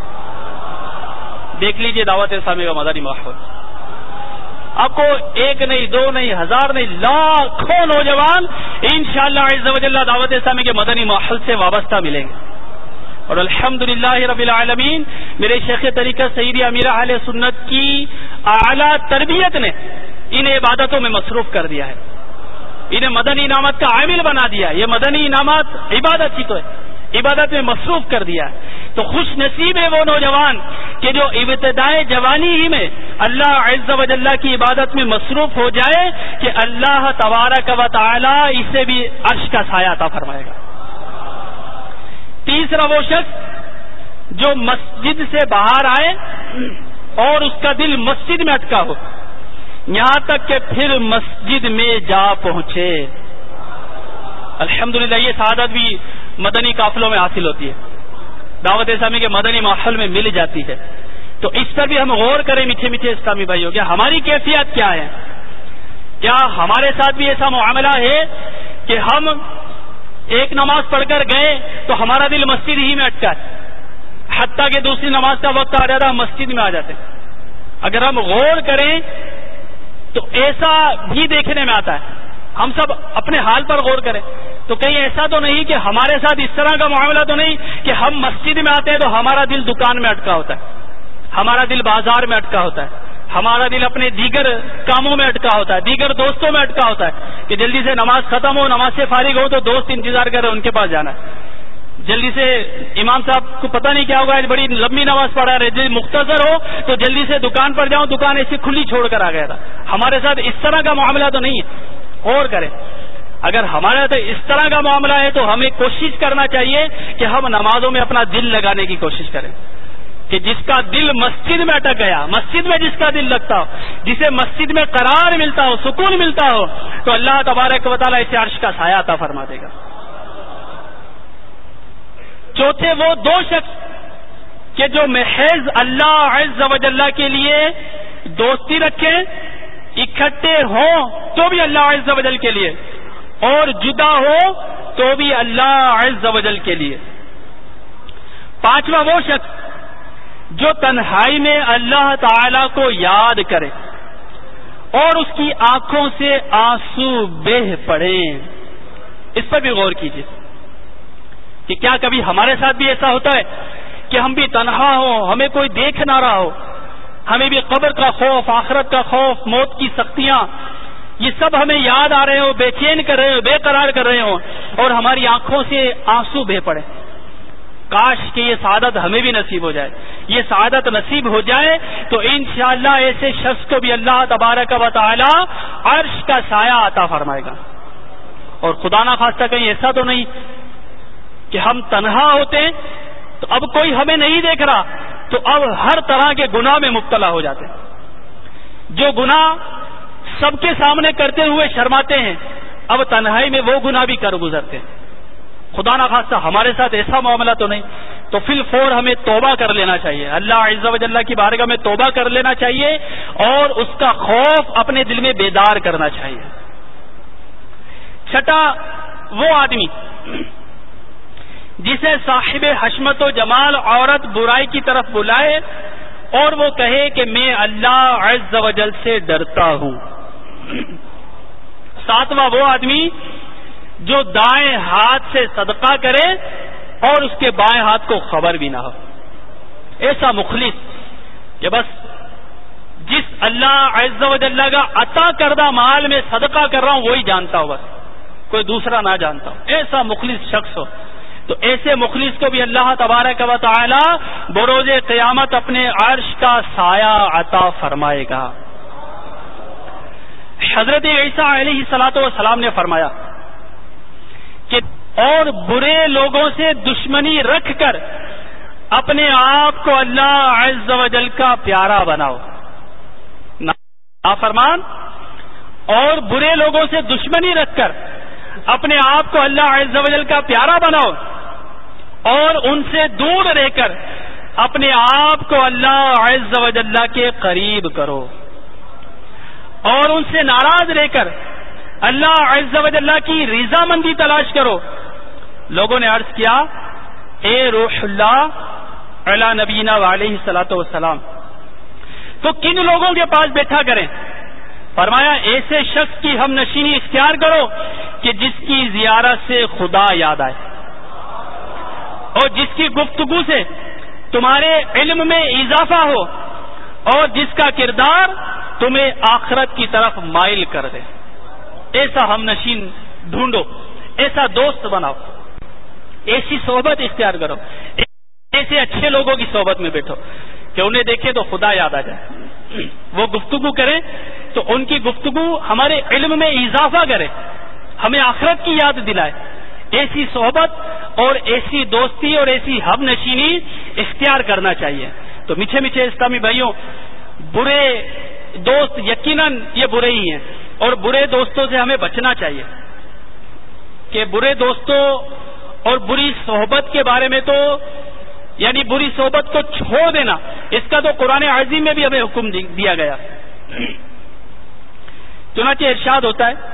دیکھ لیجئے دعوت اسلامی کا مدنی ماحول. آپ کو ایک نہیں، دو نہیں، ہزار نہیں، لاکھوں نوجوان انشاءاللہ عز و جل دعوت اسلامی کے مدنی ماحول سے وابستہ ملیں گے. اور الحمدللہ رب العالمین میرے شیخ طریقہ سیدی امیر اہل سنت کی اعلیٰ تربیت نے انہیں عبادتوں میں مصروف کر دیا ہے، انہیں مدنی انعامات کا عامل بنا دیا. یہ مدنی انعامات عبادت ہی تو ہے، عبادت میں مصروف کر دیا ہے. تو خوش نصیب ہے وہ نوجوان کہ جو ابتدائے جوانی ہی میں اللہ عز و جل کی عبادت میں مصروف ہو جائے کہ اللہ تبارک و تعالی اسے بھی عرش کا سایہ عطا فرمائے گا. تیسرا وہ شخص جو مسجد سے باہر آئے اور اس کا دل مسجد میں اٹکا ہو، یہاں تک کہ پھر مسجد میں جا پہنچے. الحمدللہ یہ سعادت بھی مدنی قافلوں میں حاصل ہوتی ہے، دعوت اسلامی کے مدنی ماحول میں مل جاتی ہے. تو اس پر بھی ہم غور کریں میٹھے میٹھے اسلامی بھائیوں، کیا ہماری کیفیت کیا ہے؟ کیا ہمارے ساتھ بھی ایسا معاملہ ہے کہ ہم ایک نماز پڑھ کر گئے تو ہمارا دل مسجد ہی میں اٹکا ہے، حتیٰ کہ دوسری نماز کا وقت آ جاتا ہے مسجد میں آ جاتے ہیں؟ اگر ہم غور کریں تو ایسا بھی دیکھنے میں آتا ہے. ہم سب اپنے حال پر غور کریں تو کہیں ایسا تو نہیں کہ ہمارے ساتھ اس طرح کا معاملہ تو نہیں کہ ہم مسجد میں آتے ہیں تو ہمارا دل دکان میں اٹکا ہوتا ہے، ہمارا دل بازار میں اٹکا ہوتا ہے، ہمارا دل اپنے دیگر کاموں میں اٹکا ہوتا ہے، دیگر دوستوں میں اٹکا ہوتا ہے کہ جلدی سے نماز ختم ہو، نماز سے فارغ ہو تو دوست انتظار کر رہے ان کے پاس جانا ہے. جلدی سے امام صاحب کو پتہ نہیں کیا ہوگا بڑی لمبی نماز پڑھا رہے، جلدی مختصر ہو تو جلدی سے دکان پر جاؤں، دکان ایسی کھلی چھوڑ کر آ گیا تھا. ہمارے ساتھ اس طرح کا معاملہ تو نہیں ہے. اور کریں. اگر ہمارے تو اس طرح کا معاملہ ہے تو ہمیں کوشش کرنا چاہیے کہ ہم نمازوں میں اپنا دل لگانے کی کوشش کریں, کہ جس کا دل مسجد میں اٹک گیا, مسجد میں جس کا دل لگتا ہو, جسے مسجد میں قرار ملتا ہو, سکون ملتا ہو, تو اللہ تبارک و تعالیٰ اسے عرش کا سایہ عطا فرما دے گا. چوتھے وہ دو شخص کہ جو محض اللہ عز و جل کے لیے دوستی رکھیں, اکٹھے ہوں تو بھی اللہ عز و جل کے لیے, اور جدا ہو تو بھی اللہ عز و جل کے لیے. پانچواں وہ شخص جو تنہائی میں اللہ تعالی کو یاد کرے اور اس کی آنکھوں سے آنسو بہہ پڑیں. اس پر بھی غور کیجیے کہ کیا کبھی ہمارے ساتھ بھی ایسا ہوتا ہے کہ ہم بھی تنہا ہوں, ہمیں کوئی دیکھ نہ رہا ہو, ہمیں بھی قبر کا خوف, آخرت کا خوف, موت کی سختیاں, یہ سب ہمیں یاد آ رہے ہو, بے چین کر رہے ہو, بے قرار کر رہے ہوں, اور ہماری آنکھوں سے آنسو بہہ پڑے. کاش کہ یہ سعادت ہمیں بھی نصیب ہو جائے. یہ سعادت نصیب ہو جائے تو انشاءاللہ ایسے شخص کو بھی اللہ تبارک و تعالی عرش کا سایہ عطا فرمائے گا. اور خدا نہ خواستہ کہیں ایسا تو نہیں کہ ہم تنہا ہوتے ہیں تو اب کوئی ہمیں نہیں دیکھ رہا تو اب ہر طرح کے گناہ میں مبتلا ہو جاتے ہیں. جو گناہ سب کے سامنے کرتے ہوئے شرماتے ہیں, اب تنہائی میں وہ گناہ بھی کر گزرتے ہیں. خدا نہ خواستہ ہمارے ساتھ ایسا معاملہ تو نہیں, تو فی الفور ہمیں توبہ کر لینا چاہیے, اللہ عز و جل کی بارگاہ میں توبہ کر لینا چاہیے اور اس کا خوف اپنے دل میں بیدار کرنا چاہیے. چھٹا وہ آدمی جسے صاحب حشمت و جمال عورت برائی کی طرف بلائے اور وہ کہے کہ میں اللہ عز و جل سے ڈرتا ہوں. ساتواں وہ آدمی جو دائیں ہاتھ سے صدقہ کرے اور اس کے بائیں ہاتھ کو خبر بھی نہ ہو. ایسا مخلص کہ بس جس اللہ عز و جل کا عطا کردہ مال میں صدقہ کر رہا ہوں وہی جانتا ہو, بس کوئی دوسرا نہ جانتا ہو. ایسا مخلص شخص ہو تو ایسے مخلص کو بھی اللہ تبارک و تعالی بروز قیامت اپنے عرش کا سایہ عطا فرمائے گا. حضرت عیسیٰ علیہ الصلوۃ والسلام نے فرمایا کہ اور برے لوگوں سے دشمنی رکھ کر اپنے آپ کو اللہ عز و جل کا پیارا بناؤ. نافرمان اور برے لوگوں سے دشمنی رکھ کر اپنے آپ کو اللہ عز و جل کا پیارا بناؤ اور ان سے دور رہ کر اپنے آپ کو اللہ عز و جل کے قریب کرو اور ان سے ناراض رہ کر اللہ عز و جل کی رضا مندی تلاش کرو. لوگوں نے عرض کیا اے روح اللہ علی نبینا علیہ الصلوۃ والسلام, تو کن لوگوں کے پاس بیٹھا کریں؟ فرمایا ایسے شخص کی ہم نشینی اختیار کرو کہ جس کی زیارت سے خدا یاد آئے اور جس کی گفتگو سے تمہارے علم میں اضافہ ہو اور جس کا کردار تمہیں آخرت کی طرف مائل کر دے. ایسا ہم نشین ڈھونڈو, ایسا دوست بناؤ, ایسی صحبت اختیار کرو, ایسے اچھے لوگوں کی صحبت میں بیٹھو کہ انہیں دیکھے تو خدا یاد آ جائے. وہ گفتگو کریں تو ان کی گفتگو ہمارے علم میں اضافہ کرے, ہمیں آخرت کی یاد دلائے. ایسی صحبت اور ایسی دوستی اور ایسی ہم نشینی اختیار کرنا چاہیے. تو میٹھے میٹھے اسلامی بھائیوں, برے دوست یقیناً یہ برے ہی ہیں اور برے دوستوں سے ہمیں بچنا چاہیے. کہ برے دوستوں اور بری صحبت کے بارے میں تو یعنی بری صحبت کو چھوڑ دینا, اس کا تو قرآن عظیم میں بھی ہمیں حکم دیا گیا. چنانچہ ارشاد ہوتا ہے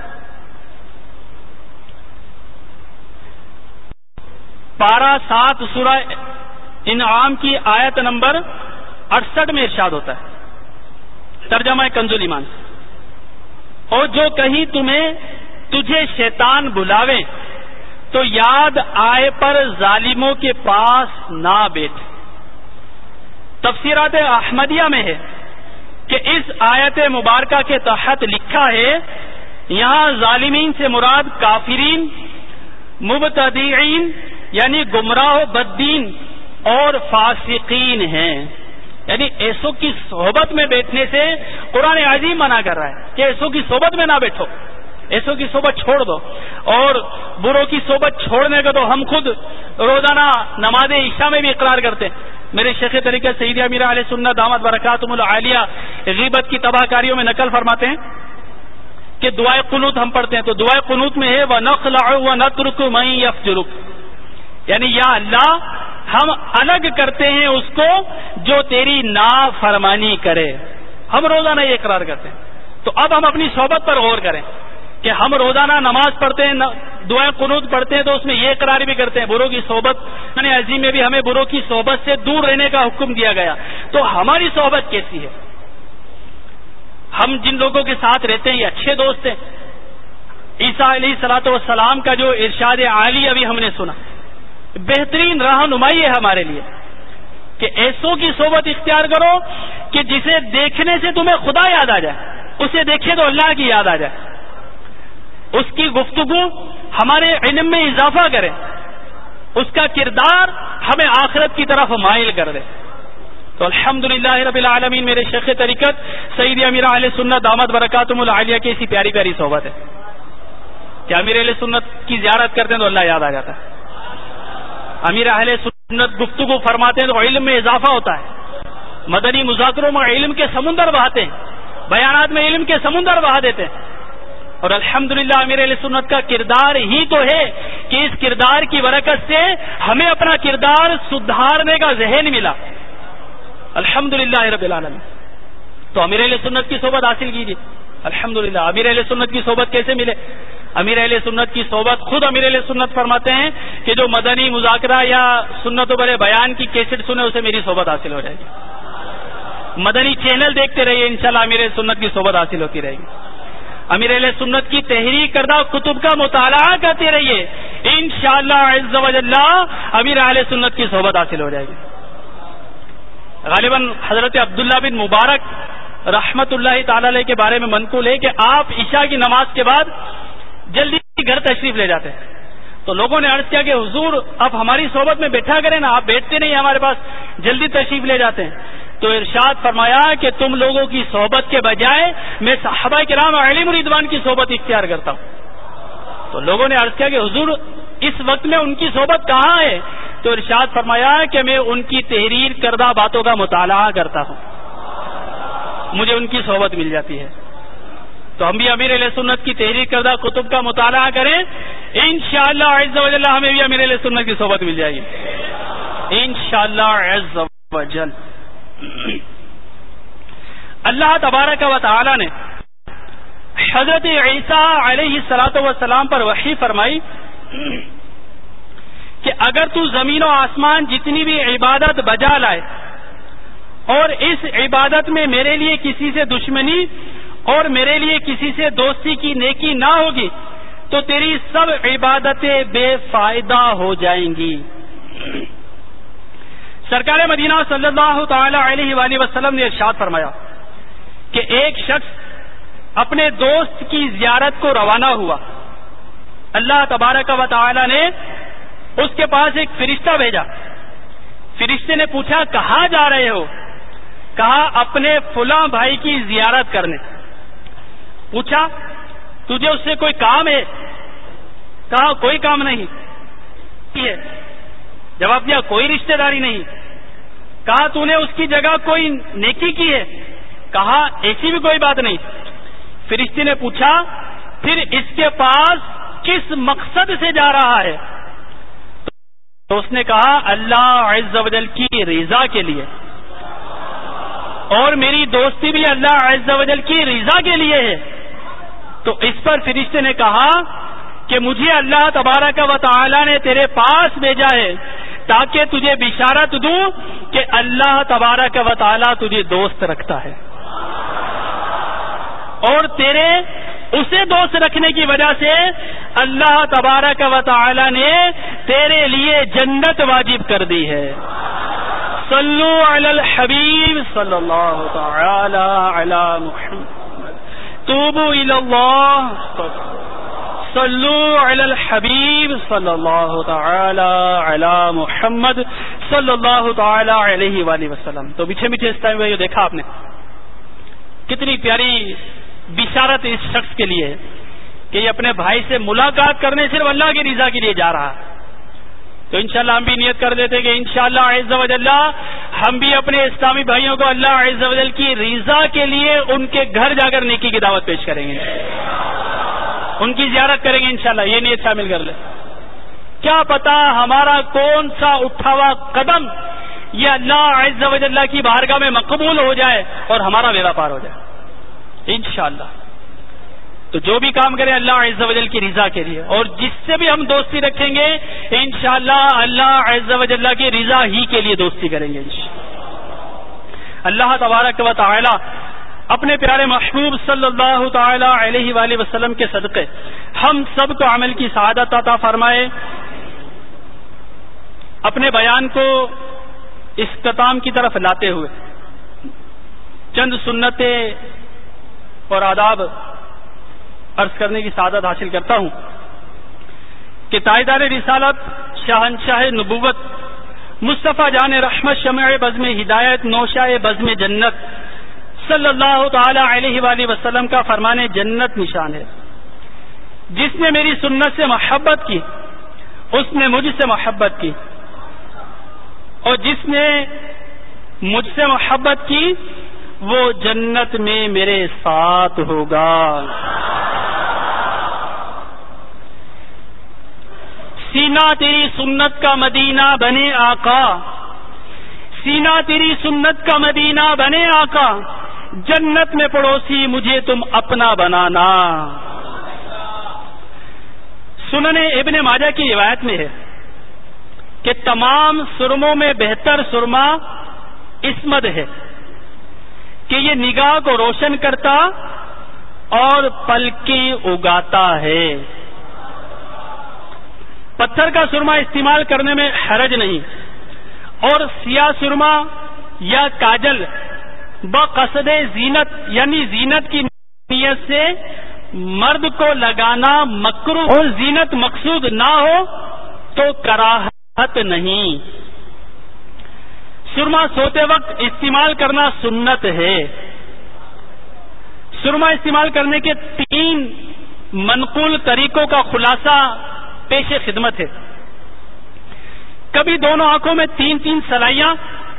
پارہ سات سورہ انعام کی آیت نمبر اڑسٹھ میں ارشاد ہوتا ہے, ترجمہ کنز الایمان, اور جو کہیں تمہیں تجھے شیطان بلاوے تو یاد آئے پر ظالموں کے پاس نہ بیٹھ. تفسیرات احمدیہ میں ہے کہ اس آیت مبارکہ کے تحت لکھا ہے یہاں ظالمین سے مراد کافرین, مبتدعین یعنی گمراہ و بددین اور فاسقین ہیں. یعنی ایسوں کی صحبت میں بیٹھنے سے قرآن عظیم منع کر رہا ہے کہ ایسوں کی صحبت میں نہ بیٹھو. ایسوں کی صحبت چھوڑ دو. اور بروں کی صحبت چھوڑنے کا تو ہم خود روزانہ نماز عشاء میں بھی اقرار کرتے ہیں. میرے شیخ طریقت سید امیر اہل سنت دامت برکاتہم العالیہ غیبت کی تباہ کاریوں میں نقل فرماتے ہیں کہ دعائے قنوت ہم پڑھتے ہیں تو دعائے قنوت میں ہے وَنَخْلَعُ وَنَتْرُكُ مَن يَفْجُرُكَ، یعنی یا اللہ ہم الگ کرتے ہیں اس کو جو تیری نافرمانی کرے. ہم روزانہ یہ اقرار کرتے ہیں. تو اب ہم اپنی صحبت پر غور کریں کہ ہم روزانہ نماز پڑھتے ہیں، دعائیں قنوت پڑھتے ہیں، تو اس میں یہ اقرار بھی کرتے ہیں بروں کی صحبت یعنی عظیم میں بھی ہمیں بروں کی صحبت سے دور رہنے کا حکم دیا گیا. تو ہماری صحبت کیسی ہے؟ ہم جن لوگوں کے ساتھ رہتے ہیں یہ اچھے دوست ہیں. عیسیٰ علیہ الصلوۃ والسلام کا جو ارشاد عالی ابھی ہم نے سنا، بہترین رہنمائی ہے ہمارے لیے کہ ایسوں کی صحبت اختیار کرو کہ جسے دیکھنے سے تمہیں خدا یاد آ جائے، اسے دیکھے تو اللہ کی یاد آ جائے، اس کی گفتگو ہمارے علم میں اضافہ کرے، اس کا کردار ہمیں آخرت کی طرف مائل کر دے. تو الحمدللہ رب العالمین میرے شیخ طریقت سید امیر اہل سنت دامت برکاتہم العالیہ کی ایسی پیاری پیاری صحبت ہے کہ امیر اہل سنت کی زیارت کرتے ہیں تو اللہ یاد آ جاتا ہے. امیر اہل سنت گفتگو فرماتے ہیں تو علم میں اضافہ ہوتا ہے. مدنی مذاکروں میں علم کے سمندر بہاتے ہیں، بیانات میں علم کے سمندر بہا دیتے ہیں. اور الحمدللہ امیر اہل سنت کا کردار ہی تو ہے کہ اس کردار کی برکت سے ہمیں اپنا کردار سدھارنے کا ذہن ملا. الحمدللہ رب العالمین. تو امیر اہل سنت کی صحبت حاصل کیجیے. الحمدللہ امیر اہل سنت کی صحبت کیسے ملے؟ امیر اہل سنت کی صحبت خود امیر اہل سنت فرماتے ہیں کہ جو مدنی مذاکرہ یا سنت و برے بیان کی کیسٹ سنے اسے میری صحبت حاصل ہو جائے گی. مدنی چینل دیکھتے رہیے، انشاءاللہ امیر اہل سنت کی صحبت حاصل ہوتی رہے گی. امیر اہل سنت کی تحریر کردہ کتب کا مطالعہ کرتے رہیے، انشاءاللہ عز و جل امیر اہل سنت کی صحبت حاصل ہو جائے گی. غالباً حضرت عبداللہ بن مبارک رحمت اللہ تعالی علیہ کے بارے میں منقول ہے کہ آپ عشاء کی نماز کے بعد جلدی گھر تشریف لے جاتے ہیں. تو لوگوں نے عرض کیا کہ حضور آپ ہماری صحبت میں بیٹھا کریں نا، آپ بیٹھتے نہیں ہمارے پاس، جلدی تشریف لے جاتے ہیں. تو ارشاد فرمایا کہ تم لوگوں کی صحبت کے بجائے میں صحابہ کرام علیہم رضوان کی صحبت اختیار کرتا ہوں. تو لوگوں نے عرض کیا کہ حضور اس وقت میں ان کی صحبت کہاں ہے؟ تو ارشاد فرمایا کہ میں ان کی تحریر کردہ باتوں کا مطالعہ کرتا ہوں، مجھے ان کی صحبت مل جاتی ہے. تو ہم بھی امیر اہل سنت کی تحریر کردہ کتب کا مطالعہ کریں، انشاءاللہ عز و جل ہمیں بھی امیر اہل سنت کی صحبت مل جائے گی انشاءاللہ عز و جل. اللہ تبارک و تعالی نے حضرت عیسیٰ علیہ الصلوۃ والسلام پر وحی فرمائی کہ اگر تو زمین و آسمان جتنی بھی عبادت بجا لائے اور اس عبادت میں میرے لیے کسی سے دشمنی اور میرے لیے کسی سے دوستی کی نیکی نہ ہوگی تو تیری سب عبادتیں بے فائدہ ہو جائیں گی. سرکار مدینہ صلی اللہ تعالی علیہ وآلہ وسلم نے ارشاد فرمایا کہ ایک شخص اپنے دوست کی زیارت کو روانہ ہوا. اللہ تبارک و تعالی نے اس کے پاس ایک فرشتہ بھیجا. فرشتے نے پوچھا کہاں جا رہے ہو؟ کہا اپنے فلاں بھائی کی زیارت کرنے. پوچھا تجھے اس سے کوئی کام ہے؟ کہا کوئی کام نہیں. جواب دیا کوئی رشتہ داری نہیں. کہا تو نے اس کی جگہ کوئی نیکی کی ہے؟ کہا ایسی بھی کوئی بات نہیں. فرشتے نے پوچھا پھر اس کے پاس کس مقصد سے جا رہا ہے؟ تو اس نے کہا اللہ عز و جل کی رضا کے لیے، اور میری دوستی بھی اللہ عز و جل کی رضا کے لیے ہے. تو اس پر فرشتے نے کہا کہ مجھے اللہ تبارک و تعالی نے تیرے پاس بھیجا ہے تاکہ تجھے بشارت دوں کہ اللہ تبارک و تعالی تجھے دوست رکھتا ہے، اور تیرے اسے دوست رکھنے کی وجہ سے اللہ تبارک و تعالی نے تیرے لیے جنت واجب کر دی ہے. صلو علی الحبیب صلی اللہ تعالی علی محمد توبوا الی اللہ صلو علی الحبیب صلی اللہ تعالی علی محمد صلی اللہ تعالی علیہ وآلہ وسلم. تو میٹھے میٹھے اس ٹائم میں دیکھا آپ نے کتنی پیاری بشارت اس شخص کے لیے کہ یہ اپنے بھائی سے ملاقات کرنے صرف اللہ کی رضا کے لیے جا رہا ہے، تو انشاءاللہ ہم بھی نیت کر دیتے کہ انشاءاللہ عز و جل ہم بھی اپنے اسلامی بھائیوں کو اللہ عز و جل کی رضا کے لیے ان کے گھر جا کر نیکی کی دعوت پیش کریں گے، ان کی زیارت کریں گے انشاءاللہ. یہ نیت شامل کر لیں. کیا پتا ہمارا کون سا اٹھا ہوا قدم یہ اللہ عز و جل کی بارگاہ میں مقبول ہو جائے اور ہمارا بیڑا پار ہو جائے انشاءاللہ. تو جو بھی کام کریں اللہ عز و جل کی رضا کے لیے، اور جس سے بھی ہم دوستی رکھیں گے انشاءاللہ اللہ عز و جل کی رضا ہی کے لیے دوستی کریں گے. اللہ تبارک و تعالی اپنے پیارے محبوب صلی اللہ تعالی علیہ وآلہ وسلم کے صدقے ہم سب کو عمل کی سعادت عطا فرمائے. اپنے بیان کو اختتام کی طرف لاتے ہوئے چند سنتیں اور آداب عرض کرنے کی سعادت حاصل کرتا ہوں کہ تائیدار رسالت شاہنشاہ نبوت مصطفیٰ جان رحمت شمع بزم ہدایت نوشائے بزم جنت صلی اللہ تعالی علیہ وآلہ وسلم کا فرمان جنت نشان ہے. جس نے میری سنت سے محبت کی اس نے مجھ سے محبت کی، اور جس نے مجھ سے محبت کی وہ جنت میں میرے ساتھ ہوگا. سینہ تیری سنت کا مدینہ بنے آقا، سینہ تیری سنت کا مدینہ بنے آقا، جنت میں پڑوسی مجھے تم اپنا بنانا. سنن ابن ماجہ کی روایت میں ہے کہ تمام سرموں میں بہتر سرما اسمد ہے کہ یہ نگاہ کو روشن کرتا اور پلکیں اگاتا ہے. پتھر کا سرما استعمال کرنے میں حرج نہیں، اور سیاہ سرما یا کاجل بقصد زینت یعنی زینت کی نیت سے مرد کو لگانا مکروہ اور زینت مقصود نہ ہو تو کراہت نہیں. سرما سوتے وقت استعمال کرنا سنت ہے. سرما استعمال کرنے کے تین منقول طریقوں کا خلاصہ پیش خدمت ہے. کبھی دونوں آنکھوں میں تین تین سلائیاں،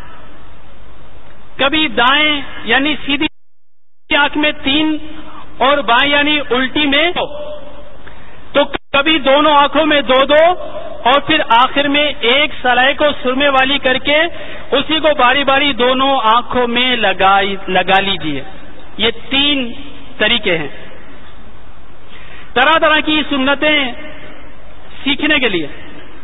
کبھی دائیں یعنی سیدھی آنکھ میں تین اور بائیں یعنی الٹی میں، تو کبھی دونوں آنکھوں میں دو دو، اور پھر آخر میں ایک سلائی کو سرمے والی کر کے اسی کو باری باری دونوں آنکھوں میں لگا لیجیے. یہ تین طریقے ہیں. طرح طرح کی سنتیں سیکھنے کے لیے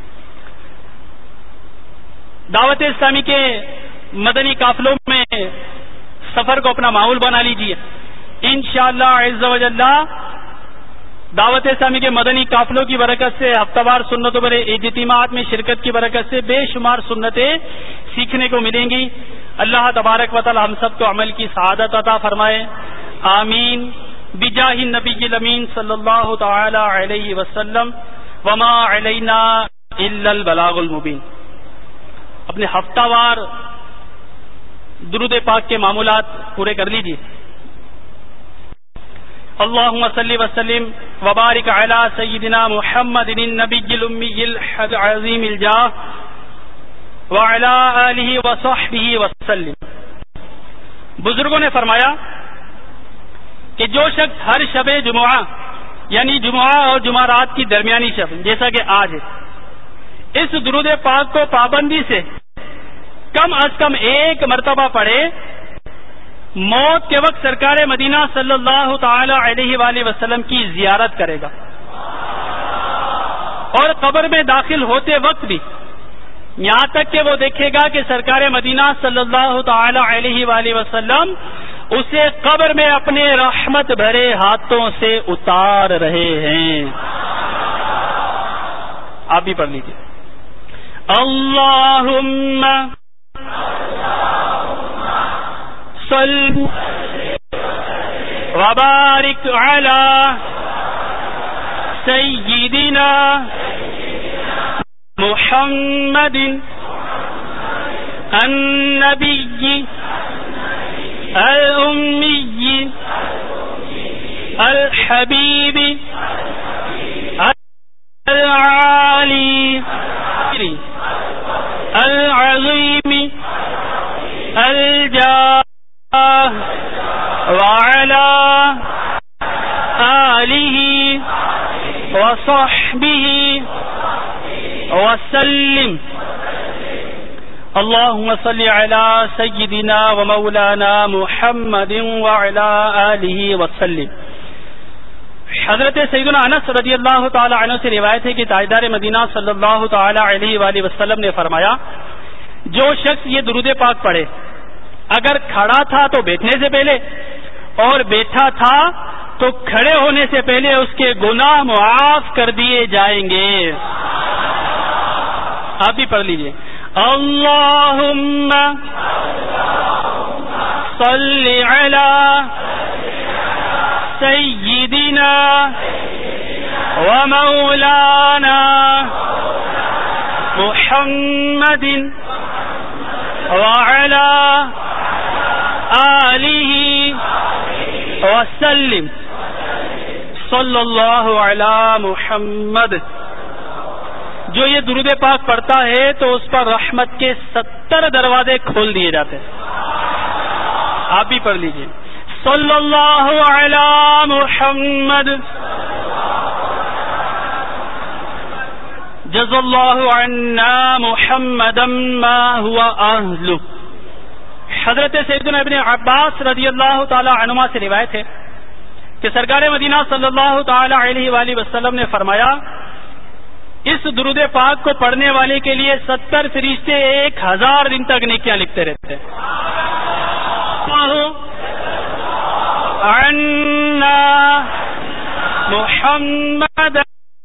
دعوت اسلامی کے مدنی قافلوں میں سفر کو اپنا معمول بنا لیجیے. انشاءاللہ عز و جل دعوت اسلامی کے مدنی قافلوں کی برکت سے ہفتہ وار سنتوں بھرے اجتماعات میں شرکت کی برکت سے بے شمار سنتیں سیکھنے کو ملیں گی. اللہ تبارک و تعالی ہم سب کو عمل کی سعادت عطا فرمائے. آمین بجاہ النبی الامین صلی اللہ تعالی علیہ وسلم. وما علینا الا البلاغ المبین. اپنے ہفتہ وار درود پاک کے معمولات پورے کر لیجیے. اللہم صلی وسلم وبارک علی سیدنا محمد النبی الامی العظیم الجاہ وعلی آلہ وصحبہ وسلم. بزرگوں نے فرمایا کہ جو شخص ہر شب جمعہ یعنی جمعہ اور جمعرات کی درمیانی شب جیسا کہ آج ہے اس درود پاک کو پابندی سے کم از کم ایک مرتبہ پڑھے، موت کے وقت سرکار مدینہ صلی اللہ تعالی علیہ وآلہ وسلم کی زیارت کرے گا، اور قبر میں داخل ہوتے وقت بھی یہاں تک کہ وہ دیکھے گا کہ سرکار مدینہ صلی اللہ تعالی علیہ وآلہ وسلم اسے قبر میں اپنے رحمت بھرے ہاتھوں سے اتار رہے ہیں. آپ بھی پڑھ لیجیے. اللہم صلی وبارک علی سیدنا محمد النبی الأمی الحبیب العالی العظیم الجاہ وعلا آلہ وصحبہ وسلم. اللهم صل على سيدنا ومولانا محمد وعلى آلہ وسلم. حضرت سیدنا انس رضی اللہ تعالی عنہ سے روایت ہے کہ تاجدار مدینہ صلی اللہ تعالی علیہ وآلہ وسلم نے فرمایا، جو شخص یہ درود پاک پڑھے اگر کھڑا تھا تو بیٹھنے سے پہلے اور بیٹھا تھا تو کھڑے ہونے سے پہلے اس کے گناہ معاف کر دیے جائیں گے. آپ بھی پڑھ لیجئے. اللہم صل علی سیدنا ومولانا محمد وعلی آلہ وسلم. صلی اللہ علی محمد. جو یہ درود پاک پڑھتا ہے تو اس پر رحمت کے ستر دروازے کھول دیے جاتے ہیں. آپ بھی پڑھ لیجئے. صلی اللہ علی محمد جزا اللہ عنا محمدا ما هو اہلہ. حضرت سیدنا ابن عباس رضی اللہ تعالی عنہما سے روایت ہے کہ سرکار مدینہ صلی اللہ تعالی علیہ وآلہ وسلم نے فرمایا، اس درود پاک کو پڑھنے والے کے لیے ستر فرشتے ایک ہزار دن تک نیکیاں لکھتے رہتے ہیں. عنا محمد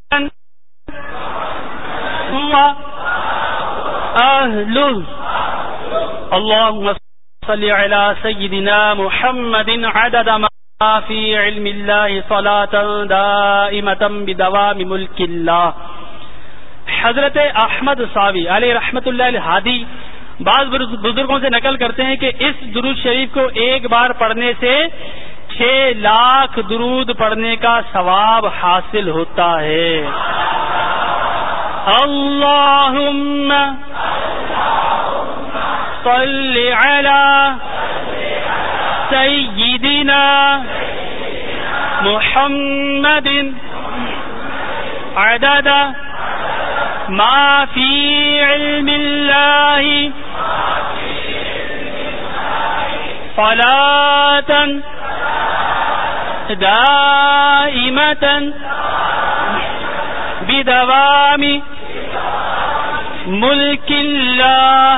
اہلہ. اللہم صل علی سیدنا محمد عدد ما فی علم اللہ صلاة دائمة بدوام ملک اللہ. حضرت احمد صاوی علیہ رحمت اللہ الہادی بعض بزرگوں سے نقل کرتے ہیں کہ اس درود شریف کو ایک بار پڑھنے سے چھ لاکھ درود پڑھنے کا ثواب حاصل ہوتا ہے. اللہم صل علی سیدنا محمد عدد ما فی علم اللہ صلاة دائمة بدوام ملک اللہ.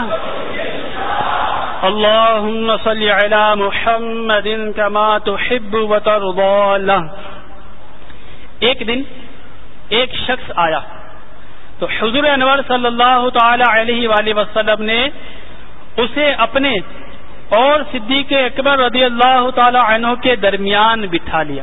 اللہم صل علی محمد کما تحب وترضى له. ایک دن ایک شخص آیا تو حضور انور صلی اللہ تعالی علیہ وآلہ وسلم نے اسے اپنے اور صدیق اکبر رضی اللہ تعالی عنہ کے درمیان بٹھا لیا.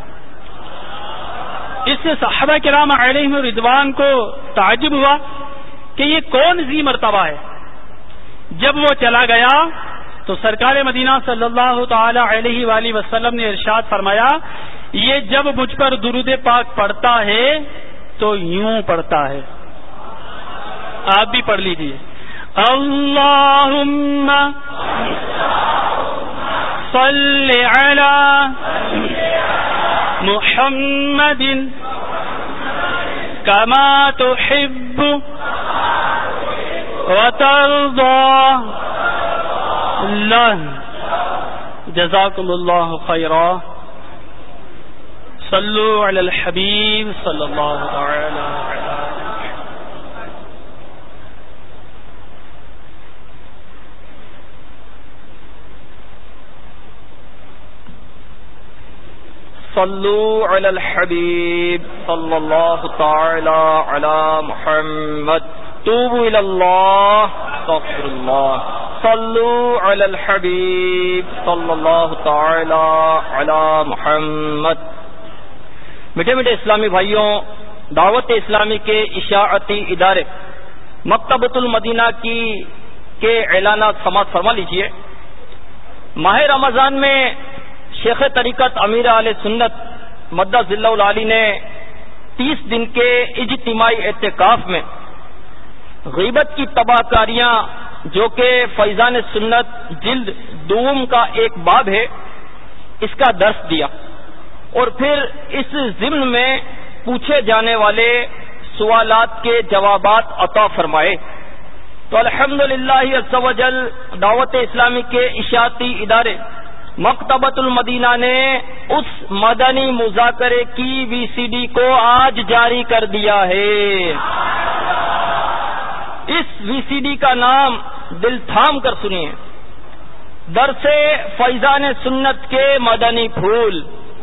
اس سے صحابہ کرام علیہم رضوان کو تعجب ہوا کہ یہ کون ذی مرتبہ ہے. جب وہ چلا گیا تو سرکار مدینہ صلی اللہ تعالی علیہ وآلہ وسلم نے ارشاد فرمایا، یہ جب مجھ پر درود پاک پڑھتا ہے تو یوں پڑھتا ہے. آپ بھی پڑھ لیجیے. اللہم صل علی محمد کما تحب وترضى له. جزاکم اللہ خیرا. صلو علی الحبیب صلی اللہ تعالی علیہ. صلو علی الحبیب صلی اللہ تعالی علی محمد. توبوا الی اللہ استغفر اللہ. صلو علی الحبیب صلی اللہ تعالی علی محمد. میٹھے میٹھے اسلامی بھائیوں، دعوت اسلامی کے اشاعتی ادارے مکتبۃ المدینہ کی کے اعلانات سماعت فرما لیجیے. ماہ رمضان میں شیخ طریقت امیر اہل سنت مدہ ذلہ العالی نے تیس دن کے اجتماعی اعتکاف میں غیبت کی تباہ کاریاں جو کہ فیضان سنت جلد دوم کا ایک باب ہے اس کا درس دیا، اور پھر اس ضمن میں پوچھے جانے والے سوالات کے جوابات عطا فرمائے۔ تو الحمدللہ عز و جل دعوت اسلامی کے اشاعتی ادارے مکتبۃ المدینہ نے اس مدنی مذاکرے کی وی سی ڈی کو آج جاری کر دیا ہے۔ اس وی سی ڈی کا نام دل تھام کر سنیے، درس فیضان سنت کے مدنی پھول،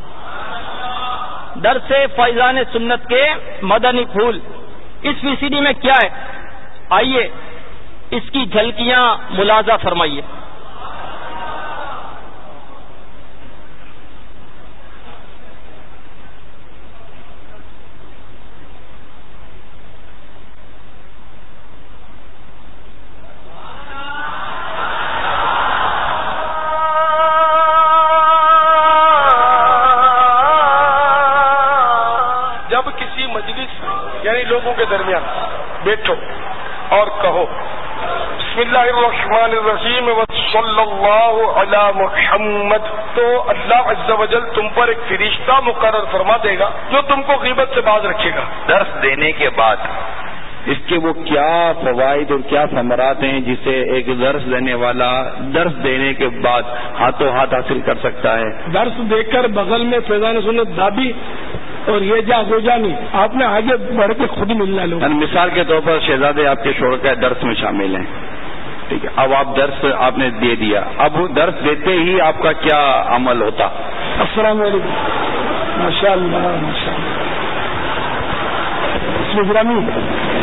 درس فیضان سنت کے مدنی پھول۔ اس وی سی ڈی میں کیا ہے، آئیے اس کی جھلکیاں ملاحظہ فرمائیے۔ بیٹھو اور کہو بسم اللہ الرحمن الرحیم وصلی اللہ علی محمد، تو اللہ عز و جل تم پر ایک فرشتہ مقرر فرما دے گا جو تم کو غیبت سے باز رکھے گا۔ درس دینے کے بعد اس کے وہ کیا فوائد اور کیا ثمرات ہیں جسے ایک درس دینے والا درس دینے کے بعد ہاتھوں ہاتھ حاصل کر سکتا ہے؟ درس دیکھ کر بغل میں فیضان سنت دابی اور یہ جا ہو جا نہیں، آپ نے آگے بڑھ کے خود ملنا لو۔ مثال کے طور پر شہزادے آپ کے شوہر کا درس میں شامل ہیں، ٹھیک ہے، اب آپ درس آپ نے دے دیا، اب درس دیتے ہی آپ کا کیا عمل ہوتا؟ السلام علیکم، ماشاء اللہ ماشاء اللہ،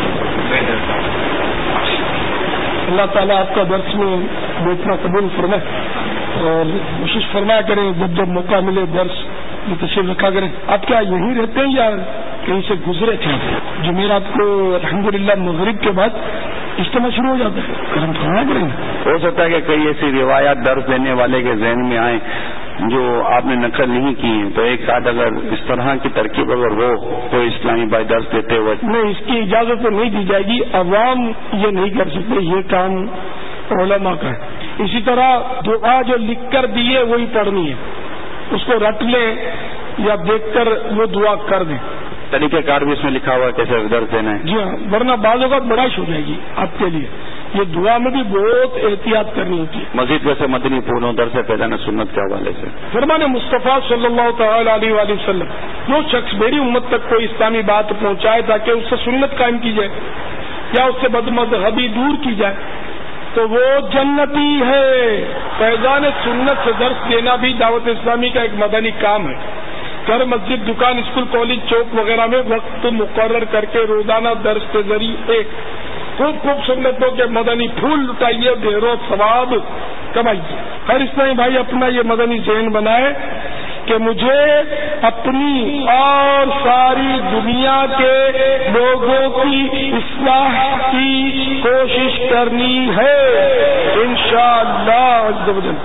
اللہ تعالیٰ آپ کا درس میں بیٹھنا قبول فرمائے اور کوشش فرمایا کریں جب جب موقع ملے درس میں تشریف رکھا کریں۔ آپ کیا یہیں رہتے ہیں یا کہیں سے گزرے تھے؟ جمعرات کو الحمدللہ مغرب کے بعد اجتماع شروع ہو جاتا ہے، کرم فرمایا کریں۔ ہو سکتا ہے کہ کئی ایسی روایات درس دینے والے کے ذہن میں آئیں جو آپ نے نقل نہیں کی ہیں، تو ایک ساتھ اگر اس طرح کی ترکیب اگر ہو تو اسلامی بھائی درس دیتے ہوئے نہیں، اس کی اجازت تو نہیں دی جائے گی، عوام یہ نہیں کر سکتے، یہ کام علماء کا ہے۔ اسی طرح دعا جو لکھ کر دیے وہی پڑھنی ہے، اس کو رٹ لیں یا دیکھ کر وہ دعا کر دیں۔ طریقہ کار بھی اس میں لکھا ہوا ہے کیسے درس دینا ہے؟ جی ہاں، ورنہ بعض اوقات بڑاش ہو جائے گی آپ کے لیے، یہ دعا میں بھی بہت احتیاط کرنی ہوتی ہے۔ مزید ویسے مدنی پھولوں درس فیضان سنت کے حوالے سے فرمان مصطفیٰ صلی اللہ تعالی علیہ وآلہ وسلم، جو شخص میری امت تک کوئی اسلامی بات پہنچائے تاکہ اس سے سنت قائم کی جائے یا اس سے بدمذہبی دور کی جائے تو وہ جنتی ہے۔ فیضان سنت سے درس دینا بھی دعوت اسلامی کا ایک مدنی کام ہے۔ گھر، مسجد، دکان، اسکول، کالج، چوک وغیرہ میں وقت مقرر کر کے روزانہ درس کے ذریعے خوب خوب سنتوں کے مدنی پھول لٹائیے، ڈھیروں ثواب کمائیے۔ ہر اسلامی بھائی اپنا یہ مدنی ذہن بنائے کہ مجھے اپنی اور ساری دنیا کے لوگوں کی اصلاح کی کوشش کرنی ہے انشاءاللہ عز و جل۔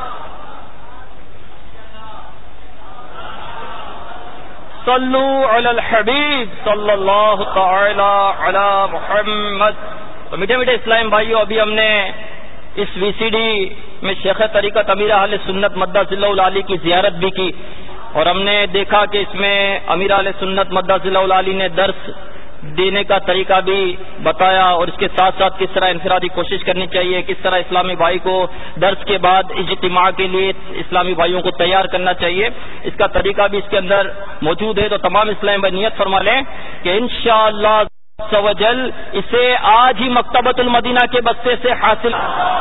صلو علی الحبیب صلی اللہ تعالی علی محمد۔ تو میٹھے میٹھے اسلام بھائیو، ابھی ہم نے اس وی سی ڈی میں شیخ طریقت امیر اہل سنت مدہ ذلہ العالی کی زیارت بھی کی، اور ہم نے دیکھا کہ اس میں امیر اہل سنت مدہ ذلہ العالی نے درس دینے کا طریقہ بھی بتایا، اور اس کے ساتھ ساتھ کس طرح انفرادی کوشش کرنی چاہیے، کس طرح اسلامی بھائی کو درس کے بعد اجتماع کے لیے اسلامی بھائیوں کو تیار کرنا چاہیے، اس کا طریقہ بھی اس کے اندر موجود ہے۔ تو تمام اسلامی بھائی نیت فرما لیں کہ انشاءاللہ عز و جل اسے آج ہی مکتبۃ المدینہ کے بستے سے حاصل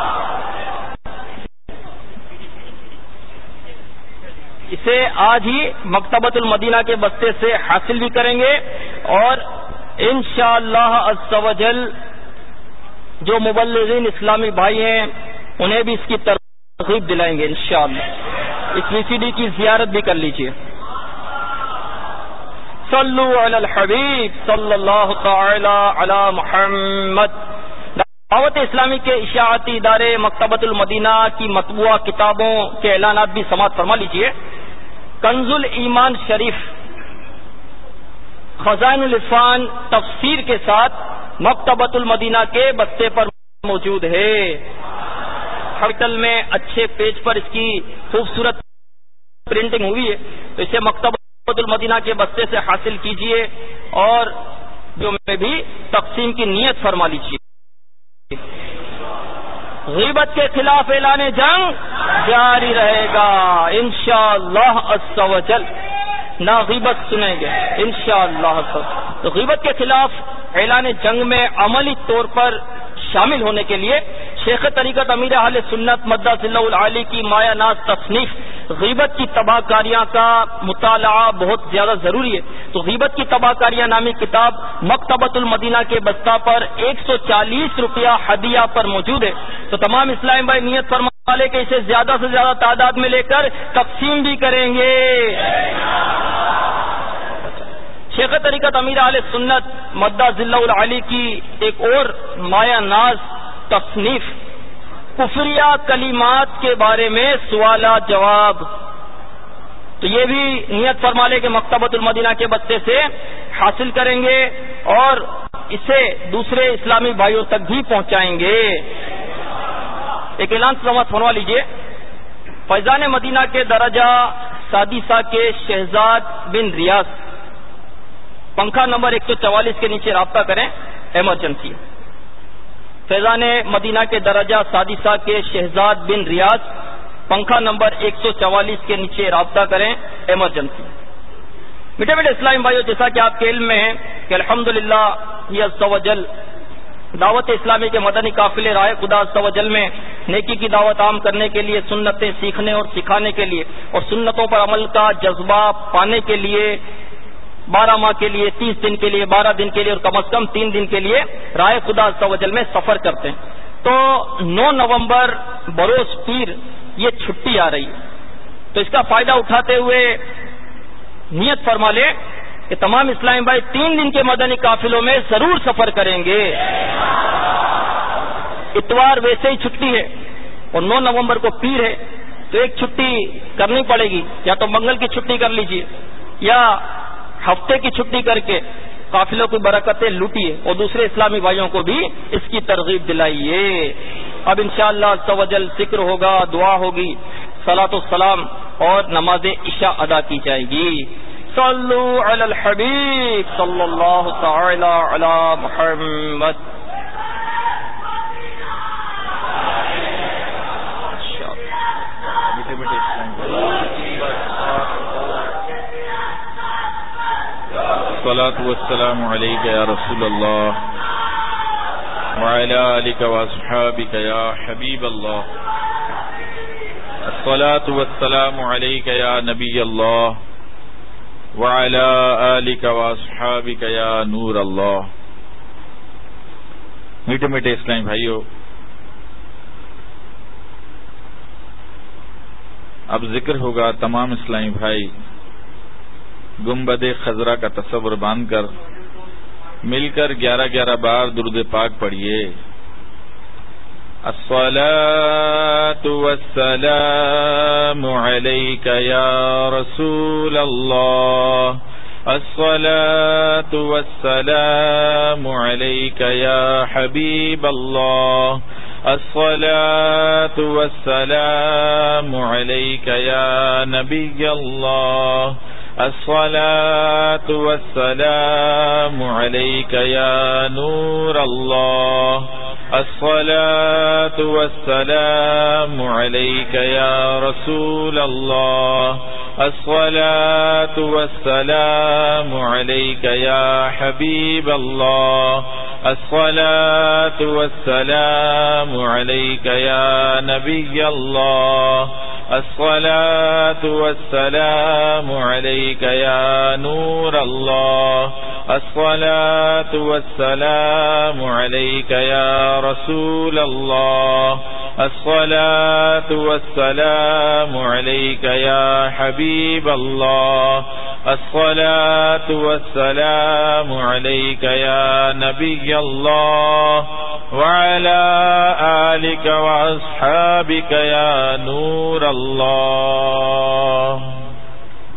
اسے آج ہی مکتبۃ المدینہ کے بستے سے حاصل بھی کریں گے، اور انشاءاللہ عز و جل جو مبلغین اسلامی بھائی ہیں انہیں بھی اس کی ترغیب دلائیں گے انشاءاللہ۔ اس وی سی ڈی کی زیارت بھی کر لیجیے۔ صلو علی الحبیب صلی اللہ تعالی علی محمد۔ دعوت اسلامی کے اشاعتی ادارے مکتبۃ المدینہ کی مطبوعہ کتابوں کے اعلانات بھی سماعت فرما لیجیے۔ کنز الایمان شریف خزائن العرفان تفسیر کے ساتھ مکتبۃ المدینہ کے بستے پر موجود ہے. ہرٹل میں اچھے پیج پر اس کی خوبصورت پرنٹنگ ہوئی ہے، تو اسے مکتبۃ المدینہ کے بستے سے حاصل کیجئے اور جو میں بھی تقسیم کی نیت فرما لیجیے. غیبت کے خلاف اعلان جنگ جاری رہے گا انشاءاللہ عز و جل. نہ غیبت سنیں گے انشاءاللہ. تو غیبت کے خلاف اعلان جنگ میں عملی طور پر شامل ہونے کے لیے شیخ طریقت امیر اہل سنت مدہ ذلہ العالی کی مایہ ناز تصنیف غیبت کی تباہ کاریاں کا مطالعہ بہت زیادہ ضروری ہے. تو غیبت کی تباہ کاریاں نامی کتاب مکتبۃ المدینہ کے بستہ پر ایک سو چالیس روپیہ ہدیہ پر موجود ہے. تو تمام اسلام بھائی نیت فرما لے کہ اسے زیادہ سے زیادہ تعداد میں لے کر تقسیم بھی کریں گے. شیخ طریقت امیر اہل سنت مدہ ذلہ العالی کی ایک اور مایہ ناز تصنیف کفریہ کلمات کے بارے میں سوالات جواب، تو یہ بھی نیت فرما لے کہ مکتبۃ المدینہ کے بستے سے حاصل کریں گے اور اسے دوسرے اسلامی بھائیوں تک بھی پہنچائیں گے. ایک اعلان سماعت فرما لیجیے. فیضان مدینہ کے درجہ سادسہ کے شہزاد بن ریاض پنکھا نمبر ایک سو چوالیس کے نیچے رابطہ کریں، ایمرجنسی. فیضان مدینہ کے درجہ سادسہ کے شہزاد بن ریاض پنکھا نمبر ایک سو چوالیس کے نیچے رابطہ کریں، ایمرجنسی. میٹھے میٹھے اسلام بھائیوں، جیسا کہ آپ کے علم میں ہے کہ الحمدللہ یہ عز و جل دعوت اسلامی کے مدنی قافلے راہ خدا عز و جل میں نیکی کی دعوت عام کرنے کے لیے، سنتیں سیکھنے اور سکھانے کے لیے اور سنتوں پر عمل کا جذبہ پانے کے لیے بارہ ماہ کے لیے، تیس دن کے لیے، بارہ دن کے لیے اور کم از کم تین دن کے لیے راہ خدا عز و جل میں سفر کرتے ہیں. تو نو نومبر بروز پیر یہ چھٹی آ رہی ہے، تو اس کا فائدہ اٹھاتے ہوئے نیت فرما لے کہ تمام اسلامی بھائی تین دن کے مدنی قافلوں میں ضرور سفر کریں گے. اتوار ویسے ہی چھٹی ہے اور نو نومبر کو پیر ہے، تو ایک چھٹی کرنی پڑے گی. یا تو منگل کی چھٹی کر لیجیے یا ہفتے کی چھٹی کر کے قافلوں کی برکتیں لوٹیے اور دوسرے اسلامی بھائیوں کو بھی اس کی ترغیب دلائیے. اب انشاءاللہ عز و جل ذکر ہوگا، دعا ہوگی، صلاۃ السلام اور نماز عشاء ادا کی جائے گی. صلو علی الحبیب صلی اللہ تعالی علی محمد. الصلاة والسلام علیک یا رسول اللہ وعلی آلک واصحابک یا حبیب اللہ. الصلاة والسلام علیک یا نبی اللہ وعلی آلک واصحابک یا نور اللہ. میٹھے میٹھے اسلامی بھائیو، اب ذکر ہوگا. تمام اسلامی بھائی گنبد خضرا کا تصور باندھ کر مل کر گیارہ گیارہ بار درود پاک پڑھیے. الصلاة والسلام علیک یا رسول اللہ. الصلاة والسلام علیک یا حبیب اللہ. الصلاة والسلام علیک یا نبی اللہ. الصلاة والسلام علیک یا نور اللہ. الصلاة والسلام علیک یا رسول اللہ. الصلاة والسلام علیک یا حبیب اللہ. الصلاة والسلام علیک یا نبی اللہ. الصلاة والسلام علیک یا نور اللہ. الصلاة والسلام علیک یا رسول اللہ. الصلاة والسلام علیک یا حبیب اللہ. الصلاة والسلام علیک یا نبی اللہ وعلى آلک واصحابک یا نور اللہ.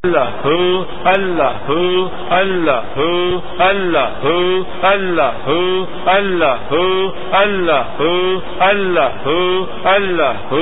اللہ اللہ اللہ اللہ اللہ اللہ اللہ اللہ اللہ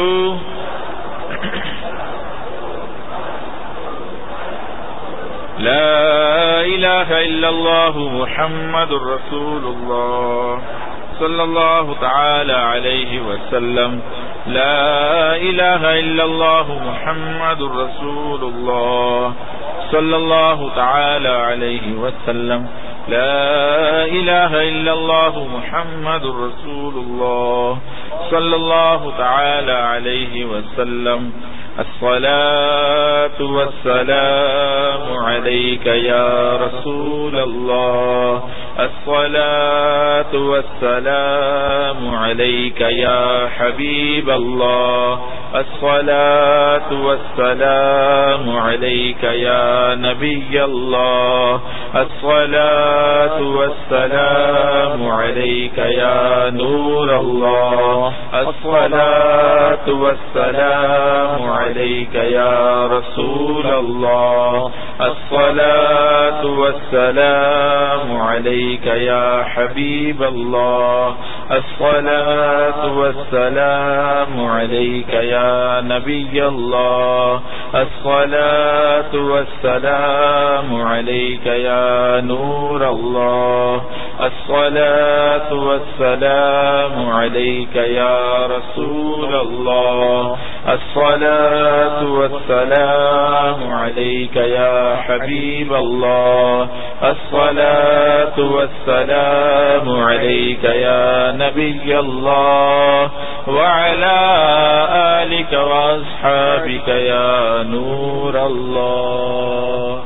لا الہ الا اللہ محمد رسول اللہ صلی اللہ تعالی علیہ وسلم لا الہ الا اللہ محمد رسول اللہ صلی اللہ تعالی علیہ وسلم لا الہ الا اللہ محمد رسول اللہ صلی اللہ تعالی علیہ وسلم الصلاة والسلام عليك يا رسول الله الصلاة والسلام عليك يا حبيب الله الصلاة والسلام عليك يا نبي الله الصلاة والسلام عليك يا نور الله الصلاة والسلام عليك يا رسول الله الصلاة والسلام عليك يا حبيب الله الصلاة والسلام عليك يا نبي الله الصلاة والسلام عليك يا نور الله الصلاة والسلام عليك يا رسول الله الصلاة والسلام عليك يا حبيب الله الصلاة والسلام عليك يا نبي الله وعلى آلك وأصحابك يا نور الله.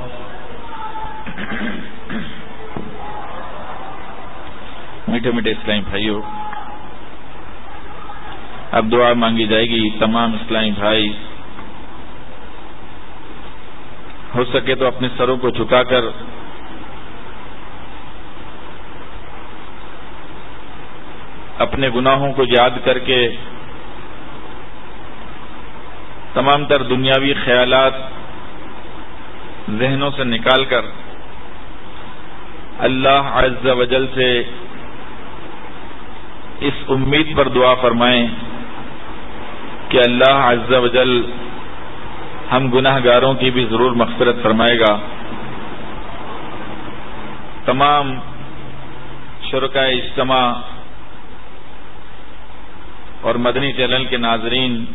میٹھے میٹھے اسلامی بھائیوں، اب دعا مانگی جائے گی. تمام اسلامی بھائی ہو سکے تو اپنے سروں کو جھکا کر اپنے گناہوں کو یاد کر کے تمام تر دنیاوی خیالات ذہنوں سے نکال کر اللہ عز و جل سے اس امید پر دعا فرمائیں کہ اللہ عز و جل ہم گناہ گاروں کی بھی ضرور مغفرت فرمائے گا. تمام شرکائے اجتماع اور مدنی چینل کے ناظرین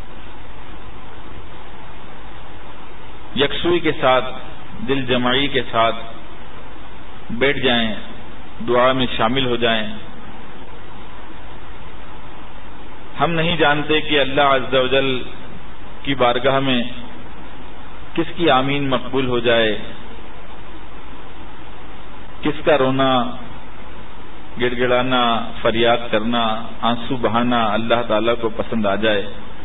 یکسوئی کے ساتھ، دل جمعی کے ساتھ بیٹھ جائیں، دعا میں شامل ہو جائیں. ہم نہیں جانتے کہ اللہ عز و جل کی بارگاہ میں کس کی آمین مقبول ہو جائے، کس کا رونا، گڑ گڑانا، فریاد کرنا، آنسو بہانا اللہ تعالیٰ کو پسند آ جائے،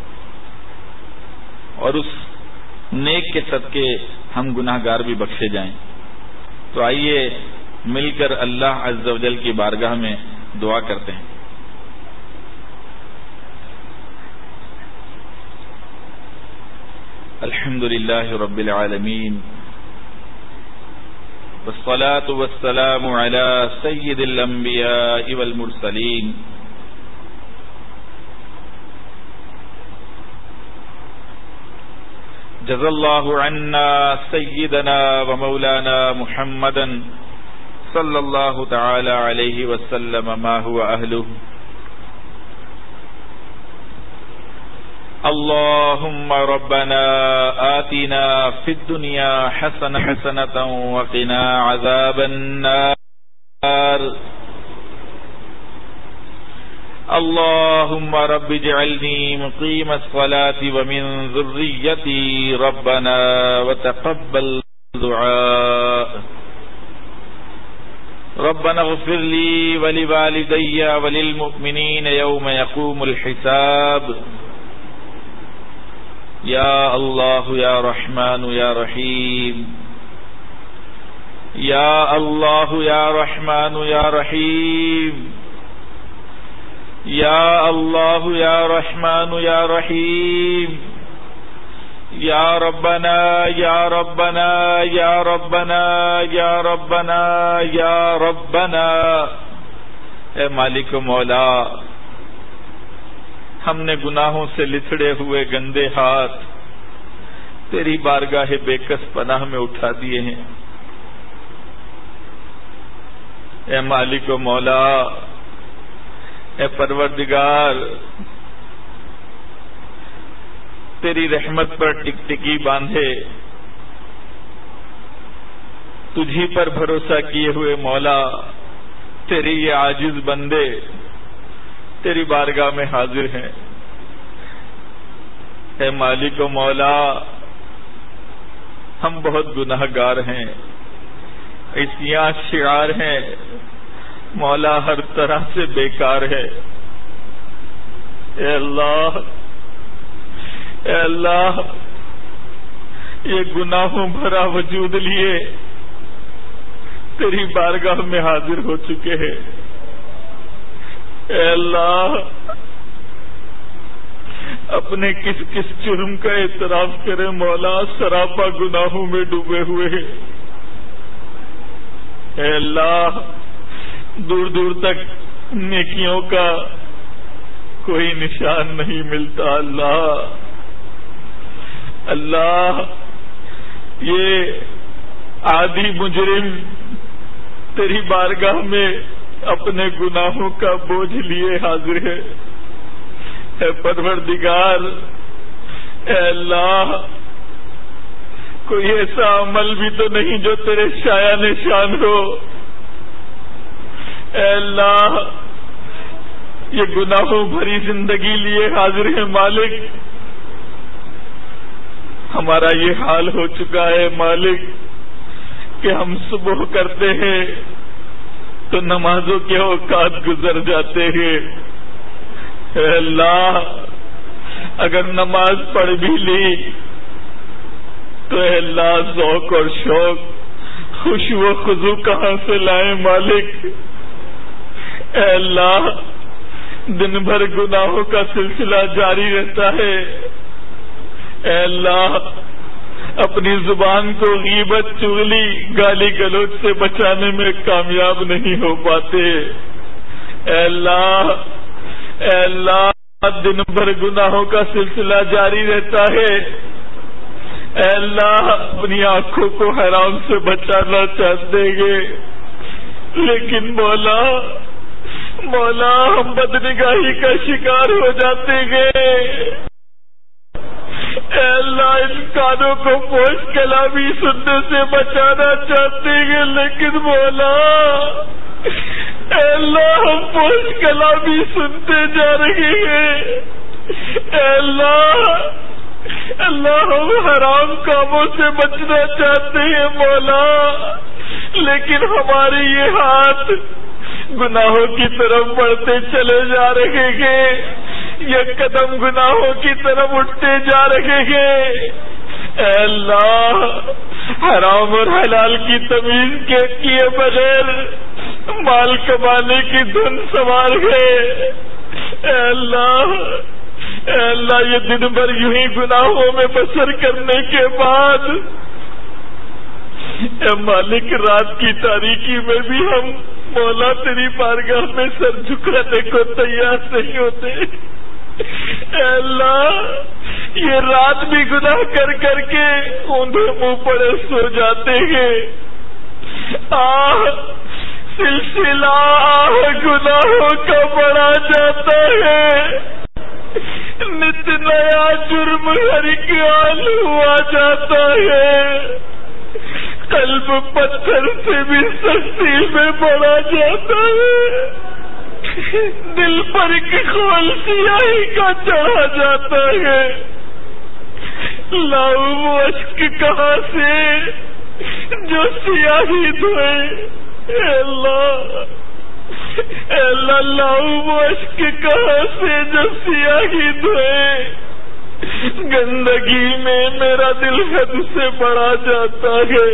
اور اس نیک کے صدقے ہم گناہ گار بھی بخشے جائیں. تو آئیے مل کر اللہ عز و جل کی بارگاہ میں دعا کرتے ہیں. الحمد للہ رب العالمین والصلاة والسلام على سید الانبیاء والمرسلین جزا اللہ عنا سیدنا ومولانا محمدا صلی اللہ تعالی علیہ وسلم ما هو اہلہ. اللهم ربنا آتنا في الدنيا حسنة حسنة وقنا عذاب النار. اللهم رب اجعلني مقيم الصلاة ومن ذريتي ربنا وتقبل دعاء. ربنا اغفر لي ولوالدي وللمؤمنين يوم يقوم الحساب. یا اللہ یا رحمان یا رحیم، یا اللہ یا رحمان یا رحیم، یا اللہ یا رحمان یا رحیم، یا ربنا یا ربنا یا ربنا یا ربنا یا ربنا. اے مالک و مولا، ہم نے گناہوں سے لتڑے ہوئے گندے ہاتھ تیری بارگاہ بے کس پناہ میں اٹھا دیے ہیں. اے مالک و مولا، اے پروردگار، تیری رحمت پر ٹک ٹکی باندھے تجھی پر بھروسہ کیے ہوئے مولا، تیری یہ عاجز بندے تیری بارگاہ میں حاضر ہیں. اے مالک و مولا، ہم بہت گناہ گار ہیں، عصیاں شعار ہیں مولا، ہر طرح سے بیکار ہے. اے اللہ، اے اللہ، یہ گناہوں بھرا وجود لیے تیری بارگاہ میں حاضر ہو چکے ہیں. اے اللہ، اپنے کس کس جرم کا اعتراف کرے مولا، سراپا گناہوں میں ڈوبے ہوئے ہیں. اے اللہ، دور دور تک نیکیوں کا کوئی نشان نہیں ملتا. اللہ اللہ، یہ عادی مجرم تیری بارگاہ میں اپنے گناہوں کا بوجھ لیے حاضر ہے. اے پروردگار، اے اللہ، کوئی ایسا عمل بھی تو نہیں جو تیرے شایع نشان ہو. اے اللہ، یہ گناہوں بھری زندگی لیے حاضر ہے مالک. ہمارا یہ حال ہو چکا ہے مالک کہ ہم صبح کرتے ہیں تو نمازوں کے اوقات گزر جاتے ہیں. اے اللہ، اگر نماز پڑھ بھی لی تو اے اللہ، ذوق اور شوق، خوشو و خضو کہاں سے لائیں مالک. اے اللہ، دن بھر گناہوں کا سلسلہ جاری رہتا ہے. اے اللہ، اپنی زبان کو غیبت، چغلی، گالی گلوچ سے بچانے میں کامیاب نہیں ہو پاتے. اے اللہ، اے اللہ، دن بھر گناہوں کا سلسلہ جاری رہتا ہے. اے اللہ، اپنی آنکھوں کو حرام سے بچانا چاہتے گے، لیکن مولا مولا ہم بدنگاہی کا شکار ہو جاتے گے. اے اللہ، ان کانوں کو پوش کلامی سننے سے بچانا چاہتے ہیں، لیکن مولا اے اللہ، ہم پوش کلامی سنتے جا رہے ہیں. اے اللہ اللہ ہم حرام کاموں سے بچنا چاہتے ہیں مولا، لیکن ہمارے یہ ہاتھ گناہوں کی طرف بڑھتے چلے جا رہے ہیں، یہ قدم گناہوں کی طرف اٹھتے جا رہے ہیں. اے اللہ، حرام اور حلال کی تمیز کے کیے بغیر مال کمانے کی دھن سوار ہے. اے اللہ اے اللہ، یہ دن بھر یوں ہی گناہوں میں بسر کرنے کے بعد اے مالک، رات کی تاریکی میں بھی ہم مولا تیری بارگاہ میں سر جھکانے کو تیار نہیں ہوتے. اے اللہ، یہ رات بھی گناہ کر کر کے اوندھے منہ پڑے سو جاتے ہیں. آہ سلسلہ آہ گناہوں کا بڑھا جاتا ہے، نت نیا جرم ہر خیال ہوا جاتا ہے، قلب پتھر سے بھی سختی میں بڑھا جاتا ہے، دل پر ایک خول سیاہی کا چڑھا جاتا ہے. لاؤ اشک کہاں سے جو سیاہی دھوئے. اے اللہ اے اللہ، لاؤ اشک کہاں سے جو سیاہی دھوئے. گندگی میں میرا دل حد سے بڑھا جاتا ہے.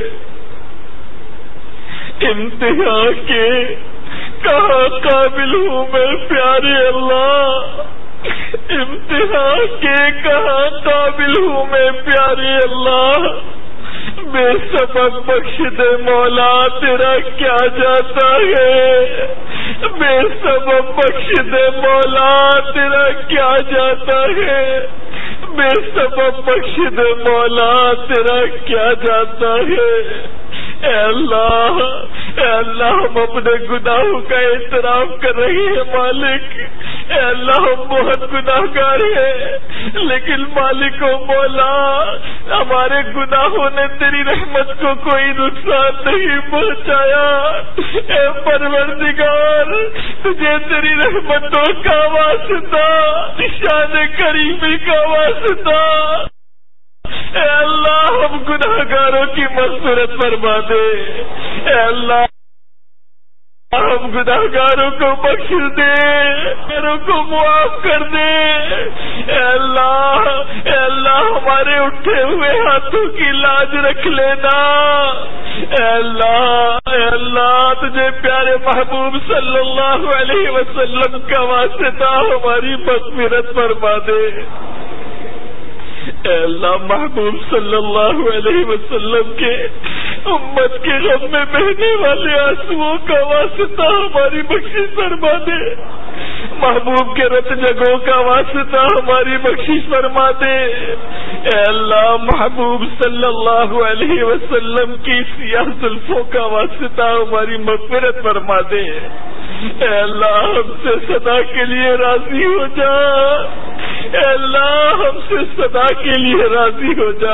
امتحان کے کہاں قابل ہوں میں پیارے اللہ. امتحان کے کہاں قابل ہوں میں پیارے اللہ، بے سبب بخش دے مولا تیرا کیا جاتا ہے، بے سبب بخش دے مولا تیرا کیا جاتا ہے، بے سبب بخش دے مولا تیرا کیا جاتا ہے۔ اے اللہ، اے اللہ ہم اپنے گناہوں کا اعتراف کر رہے ہیں مالک، اے اللہ ہم بہت گناہ گار ہیں، لیکن مالک و مولا ہمارے گناہوں نے تیری رحمت کو کوئی نقصان نہیں پہنچایا۔ اے پروردگار تجھے تیری رحمتوں کا واسطہ، شان کریمی کا واسطہ، اے اللہ ہم گناہ گاروں کی مغفرت فرما دے، اے اللہ ہم گناہ گاروں کو بخش دے، میروں کو معاف کر دے، اے اللہ، اے اللہ ہمارے اٹھے ہوئے ہاتھوں کی لاج رکھ لینا، اے اللہ، اے اللہ تجھے پیارے محبوب صلی اللہ علیہ وسلم کا واسطہ ہماری مغفرت فرما دے۔ اے اللہ محبوب صلی اللہ علیہ وسلم کے امت کے غم میں بہنے والے آنسوؤں کا واسطہ ہماری بخشش فرما دے، محبوب کے رت جگہوں کا واسطہ ہماری بخشش فرما دے، اے اللہ محبوب صلی اللہ علیہ وسلم کی سیاہ زلفوں کا واسطہ ہماری مغفرت فرما دے، اے اللہ ہم سے صدا کے لیے راضی ہو جا، اے اللہ ہم سے صدا کے لیے راضی ہو جا،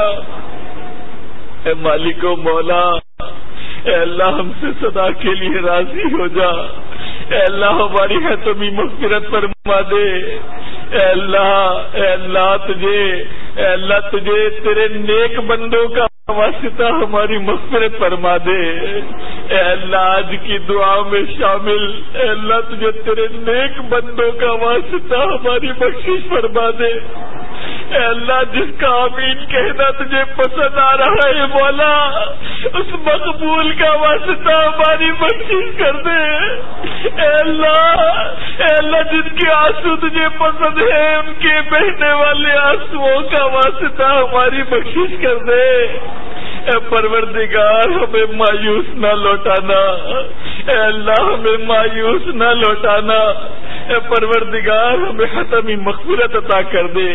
اے مالک و مولا، اے اللہ ہم سے صدا کے لیے راضی ہو جا، اے اللہ ہماری حتمی مغفرت فرما دے، اے اللہ، اے اللہ تجھے، اے اللہ تجھے تیرے نیک بندوں کا واسطہ ہماری مغفرت فرما دے، اے اللہ آج کی دعا میں شامل، اے اللہ تجھے تیرے نیک بندوں کا واسطہ ہماری بخشش فرما دے، اے اللہ جس کا آمین کہنا تجھے پسند آ رہا ہے مولا اس مقبول کا واسطہ ہماری بخشش کر دے، اے اللہ، اے اللہ جن کے آنسو تجھے پسند ہے ان کے بہنے والے آنسوؤں کا واسطہ ہماری بخشش کر دے، اے پروردگار ہمیں مایوس نہ لوٹانا، اے اللہ ہمیں مایوس نہ لوٹانا، اے پروردگار ہمیں حتمی مغفرت عطا کر دے،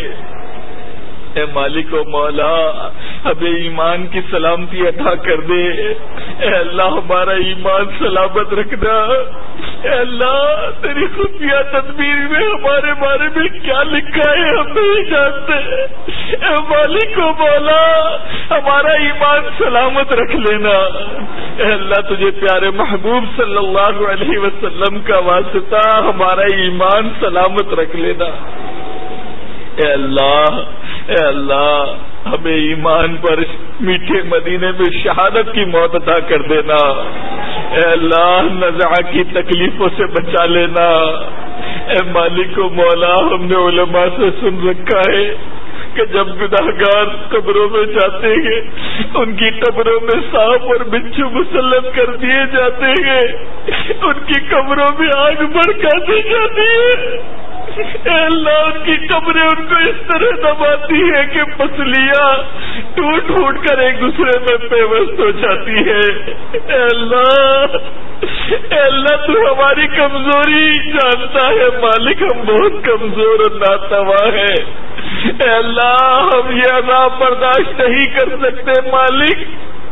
اے مالک و مولا ہمیں ایمان کی سلامتی عطا کر دے، اے اللہ ہمارا ایمان سلامت رکھنا، اے اللہ تیری خفیہ تدبیر میں ہمارے بارے میں کیا لکھا ہے ہم نہیں جانتے، اے مالک و مولا ہمارا ایمان سلامت رکھ لینا، اے اللہ تجھے پیارے محبوب صلی اللہ علیہ وسلم کا واسطہ ہمارا ایمان سلامت رکھ لینا، اے اللہ، اے اللہ ہمیں ایمان پر میٹھے مدینے میں شہادت کی موت عطا کر دینا، اے اللہ نزع کی تکلیفوں سے بچا لینا، اے مالک و مولا ہم نے علماء سے سن رکھا ہے کہ جب گناہگار قبروں میں جاتے ہیں ان کی قبروں میں سانپ اور بچھو مسلط کر دیے جاتے ہیں، ان کی قبروں میں آگ بھڑکا دی جاتی ہے، اے اللہ ان کی قبریں ان کو اس طرح دباتی ہے کہ پسلیاں ٹوٹ ٹوٹ کر ایک دوسرے میں پیوست ہو جاتی ہے، اے اللہ، اے اللہ تو ہماری کمزوری جانتا ہے مالک، ہم بہت کمزور اور ناتواں ہیں، اے اللہ ہم یہ عذاب برداشت نہیں کر سکتے مالک،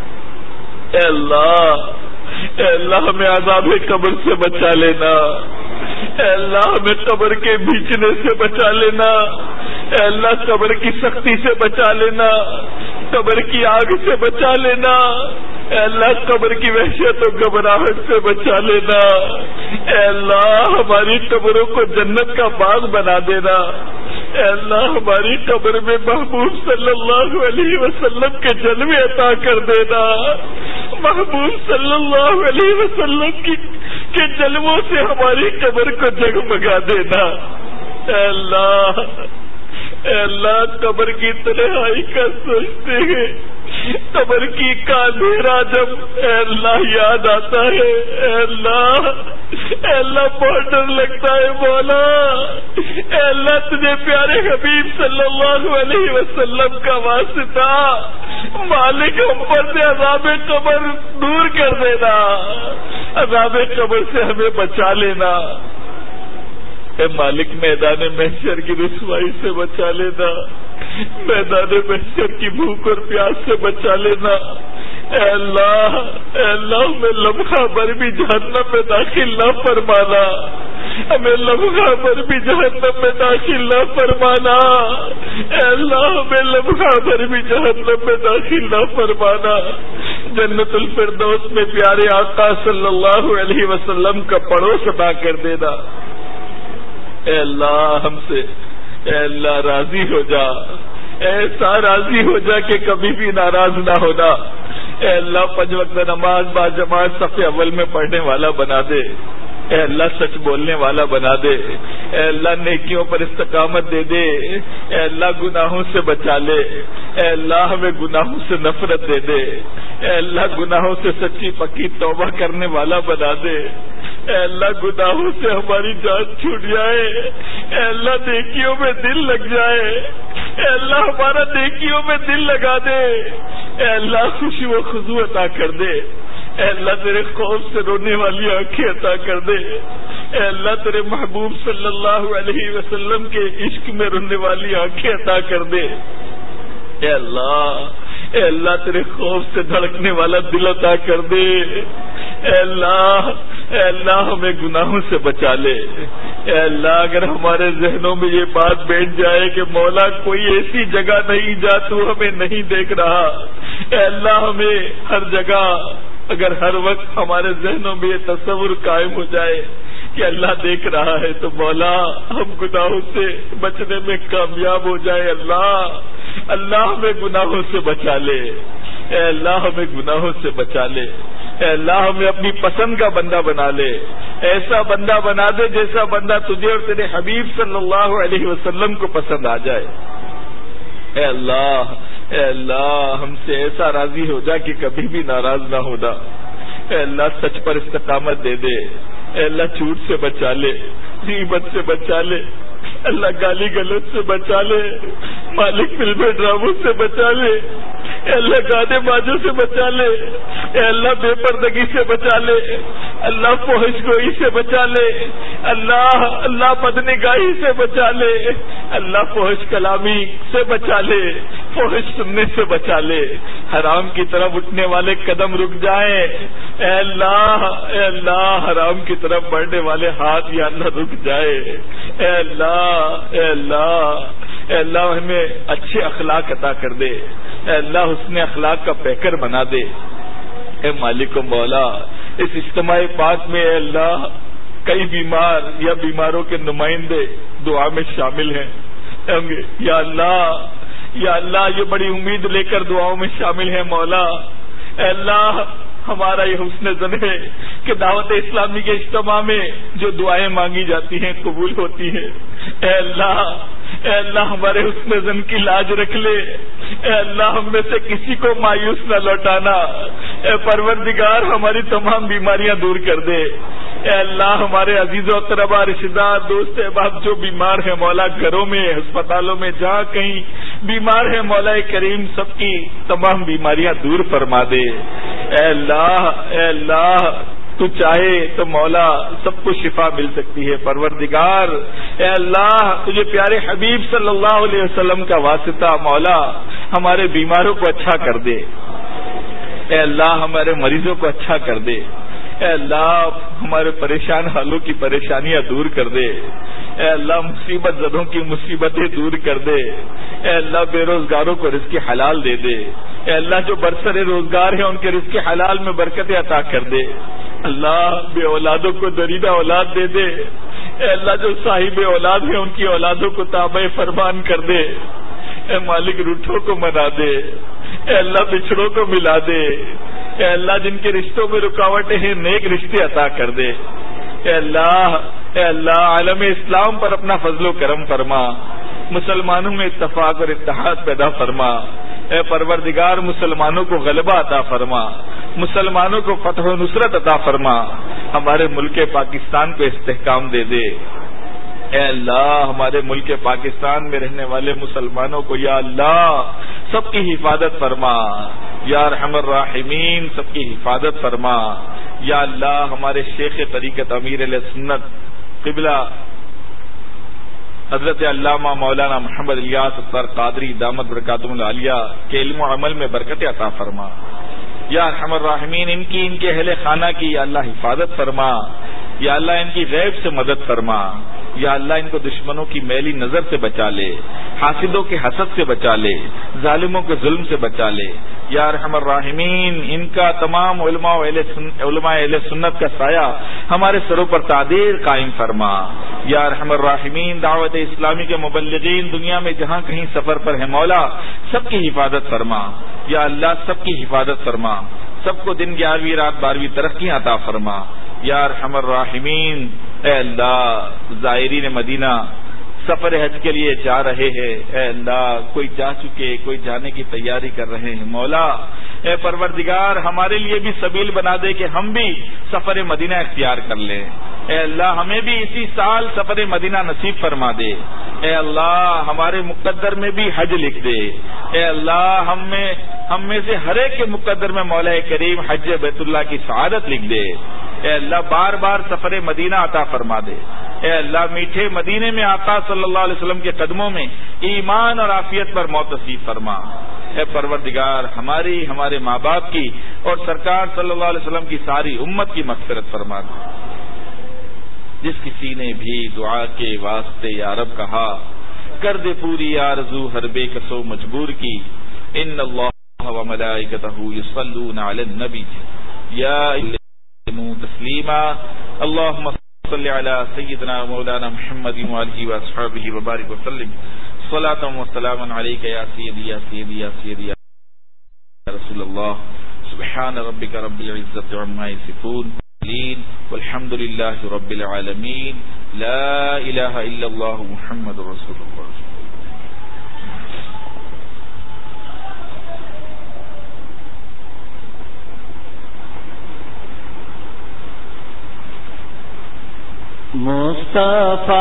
اے اللہ، اے اللہ ہمیں عذاب قبر سے بچا لینا، اے اللہ ہمیں قبر کے بیچنے سے بچا لینا، اے اللہ قبر کی سختی سے بچا لینا، قبر کی آگ سے بچا لینا، اے اللہ قبر کی وحشت و گھبراہٹ سے بچا لینا، اے اللہ ہماری قبروں کو جنت کا باغ بنا دینا، اے اللہ ہماری قبر میں محبوب صلی اللہ علیہ وسلم کے جلوے عطا کر دینا، محبوب صلی اللہ علیہ وسلم کی کے جلووں سے ہماری قبر کو جگمگا دینا، اے اللہ، اے اللہ قبر کی تنہائی کا سوچتے ہیں قبر کی کا اندھیرا جب اے اللہ یاد آتا ہے، اے اللہ اے اللہ بہت ڈر لگتا ہے مولا، اے اللہ تجھے پیارے حبیب صلی اللہ علیہ وسلم کا واسطہ مالک ہم پر سے عذاب قبر دور کر دینا، عذاب قبر سے ہمیں بچا لینا، اے مالک میدان محشر کی رسوائی سے بچا لینا، میدان محشر کی بھوک اور پیاس سے بچا لینا، اے اللہ اے اللہ ہمیں لمحہ بھر بھی جہنم میں داخل نہ فرمانا، ہمیں لمحہ بھر بھی جہنم میں داخل نہ فرمانا، اے اللہ ہمیں لمحہ بھر بھی جہنم میں داخل نہ فرمانا، جنت الفردوس میں پیارے آقا صلی اللہ علیہ وسلم کا پڑوس ادا کر دینا، اے اللہ ہم سے اے اللہ راضی ہو جا، ایسا راضی ہو جا کہ کبھی بھی ناراض نہ ہونا، اے اللہ پنج وقت نماز با جماعت صف اول میں پڑھنے والا بنا دے، اے اللہ سچ بولنے والا بنا دے، اے اللہ نیکیوں پر استقامت دے دے، اے اللہ گناہوں سے بچا لے، اے اللہ ہمیں گناہوں سے نفرت دے دے، اے اللہ گناہوں سے سچی پکی توبہ کرنے والا بنا دے، اے اللہ گناہوں سے ہماری جان چھوٹ جائے، اے اللہ نیکیوں میں دل لگ جائے، اے اللہ ہمارا نیکیوں میں دل لگا دے، اے اللہ خوشی و خضوع عطا کر دے، اے اللہ تیرے خوف سے رونے والی آنکھیں عطا کر دے، اے اللہ تیرے محبوب صلی اللہ علیہ وسلم کے عشق میں رونے والی آنکھیں عطا کر دے، اے اللہ اے اللہ تیرے خوف سے دھڑکنے والا دل عطا کر دے، اے اللہ اے اللہ ہمیں گناہوں سے بچا لے، اے اللہ اگر ہمارے ذہنوں میں یہ بات بیٹھ جائے کہ مولا کوئی ایسی جگہ نہیں جا تو ہمیں نہیں دیکھ رہا، اے اللہ ہمیں ہر جگہ اگر ہر وقت ہمارے ذہنوں میں یہ تصور قائم ہو جائے کہ اللہ دیکھ رہا ہے تو مولا ہم گناہوں سے بچنے میں کامیاب ہو جائے، اللہ اللہ ہمیں گناہوں سے بچا لے، اے اللہ ہمیں گناہوں سے بچا لے، اے اللہ ہمیں اپنی پسند کا بندہ بنا لے، ایسا بندہ بنا دے جیسا بندہ تجھے اور تیرے حبیب صلی اللہ علیہ وسلم کو پسند آ جائے، اے اللہ اے اللہ ہم سے ایسا راضی ہو جا کہ کبھی بھی ناراض نہ ہونا، اے اللہ سچ پر استقامت دے دے، اے اللہ جھوٹ سے بچا لے، غیبت سے بچا لے، اللہ گالی گلوچ سے بچا لے، مالک فلمیں ڈراموں سے بچا لے، اے اللہ گانے بازوں سے بچا لے، اے اللہ بے پردگی سے بچا لے، اللہ فحش گوئی سے بچا لے، اللہ اللہ بدنگاہی سے بچا لے، اللہ فحش کلامی سے بچا لے، فحش سننے سے بچا لے، حرام کی طرف اٹھنے والے قدم رک جائیں، اے اللہ اے اللہ حرام کی طرف بڑھنے والے ہاتھ یا اللہ رک جائے، اے اللہ اے اللہ اے اللہ ہمیں اچھے اخلاق عطا کر دے، اے اللہ حسن اخلاق کا پیکر بنا دے، اے مالک و مولا اس اجتماع پاک میں اے اللہ کئی بیمار یا بیماروں کے نمائندے دعا میں شامل ہیں، یا اللہ یا اللہ یہ بڑی امید لے کر دعاؤں میں شامل ہیں مولا، اے اللہ ہمارا یہ حسن ظن ہے کہ دعوت اسلامی کے اجتماع میں جو دعائیں مانگی جاتی ہیں قبول ہوتی ہیں، اے اللہ اے اللہ ہمارے حسن ظن کی لاج رکھ لے، اے اللہ ہم میں سے کسی کو مایوس نہ لوٹانا، اے پروردگار ہماری تمام بیماریاں دور کر دے، اے اللہ ہمارے عزیز و اقربا رشتہ دار دوست احباب جو بیمار ہیں مولا گھروں میں ہسپتالوں میں جہاں کہیں بیمار ہیں مولا کریم سب کی تمام بیماریاں دور فرما دے، اے اللہ اے اللہ تو چاہے تو مولا سب کو شفا مل سکتی ہے، پروردگار اے اللہ تجھے پیارے حبیب صلی اللہ علیہ وسلم کا واسطہ مولا ہمارے بیماروں کو اچھا کر دے، اے اللہ ہمارے مریضوں کو اچھا کر دے، اے اللہ ہمارے پریشان حالوں کی پریشانیاں دور کر دے، اے اللہ مصیبت زدوں کی مصیبتیں دور کر دے، اے اللہ بے روزگاروں کو رزق حلال دے دے، اے اللہ جو برسر روزگار ہیں ان کے رزق حلال میں برکتیں عطا کر دے، اللہ بے اولادوں کو دریدہ اولاد دے دے، اے اللہ جو صاحب اولاد ہیں ان کی اولادوں کو تابع فرمان کر دے، اے مالک روٹھوں کو منا دے، اے اللہ بچھڑوں کو ملا دے، اے اللہ جن کے رشتوں میں رکاوٹیں ہیں نیک رشتے عطا کر دے، اے اللہ اے اللہ عالم اسلام پر اپنا فضل و کرم فرما، مسلمانوں میں اتفاق اور اتحاد پیدا فرما، اے پروردگار مسلمانوں کو غلبہ عطا فرما، مسلمانوں کو فتح و نصرت عطا فرما، ہمارے ملک پاکستان کو استحکام دے دے۔ اے اللہ ہمارے ملک پاکستان میں رہنے والے مسلمانوں کو یا اللہ سب کی حفاظت فرما، یا ارحم الراحمین سب کی حفاظت فرما۔ یا اللہ ہمارے شیخ طریقت امیر علیہ سنت قبلہ حضرت علامہ مولانا محمد الیاس اختر قادری دامت برکاتہم العالیہ کے علم و عمل میں برکت عطا فرما۔ یا ارحم الراحمین ان کی ان کے اہل خانہ کی یا اللہ حفاظت فرما، یا اللہ ان کی غیب سے مدد فرما، یا اللہ ان کو دشمنوں کی میلی نظر سے بچا لے، حاسدوں کے حسد سے بچا لے، ظالموں کے ظلم سے بچا لے۔ یا ارحم الراحمین ان کا تمام علماء و اہل سن علماء اہل سنت کا سایہ ہمارے سروں پر تعدیر قائم فرما۔ یا ارحم الراحمین دعوت اسلامی کے مبلغین دنیا میں جہاں کہیں سفر پر ہے مولا سب کی حفاظت فرما، یا اللہ سب کی حفاظت فرما، سب کو دن گیارہویں رات بارہویں ترقی عطا فرما۔ یا ارحم الراحمین اے اللہ زائرین مدینہ سفر حج کے لیے جا رہے ہیں، اے اللہ کوئی جا چکے کوئی جانے کی تیاری کر رہے ہیں، مولا اے پروردگار ہمارے لیے بھی سبیل بنا دے کہ ہم بھی سفر مدینہ اختیار کر لیں۔ اے اللہ ہمیں بھی اسی سال سفر مدینہ نصیب فرما دے۔ اے اللہ ہمارے مقدر میں بھی حج لکھ دے۔ اے اللہ ہم میں ہم میں سے ہر ایک کے مقدر میں مولا کریم حج بیت اللہ کی سعادت لکھ دے۔ اے اللہ بار بار سفر مدینہ عطا فرما دے۔ اے اللہ میٹھے مدینے میں آقا صلی اللہ علیہ وسلم کے قدموں میں ایمان اور عافیت پر موت نصیب فرما۔ اے پروردگار ہماری ہمارے ماں باپ کی اور سرکار صلی اللہ علیہ وسلم کی ساری امت کی مغفرت فرما دے۔ جس کسی نے بھی دعا کے واسطے یا رب کہا کر دے پوری آرزو ہر بے کسو مجبور کی۔ ان اللہ و ملائکتہ یصلون علی النبی یا تسلیما اللهم صل على سيدنا مولانا محمد وآله وأصحابه وبارك وسلم صلاة وسلاما عليك يا سيدي يا سيدي يا سيدي يا رسول الله سبحان ربك رب العزة عما يصفون والحمد لله رب العالمين لا إله إلا الله محمد رسول الله۔ مصطفیٰ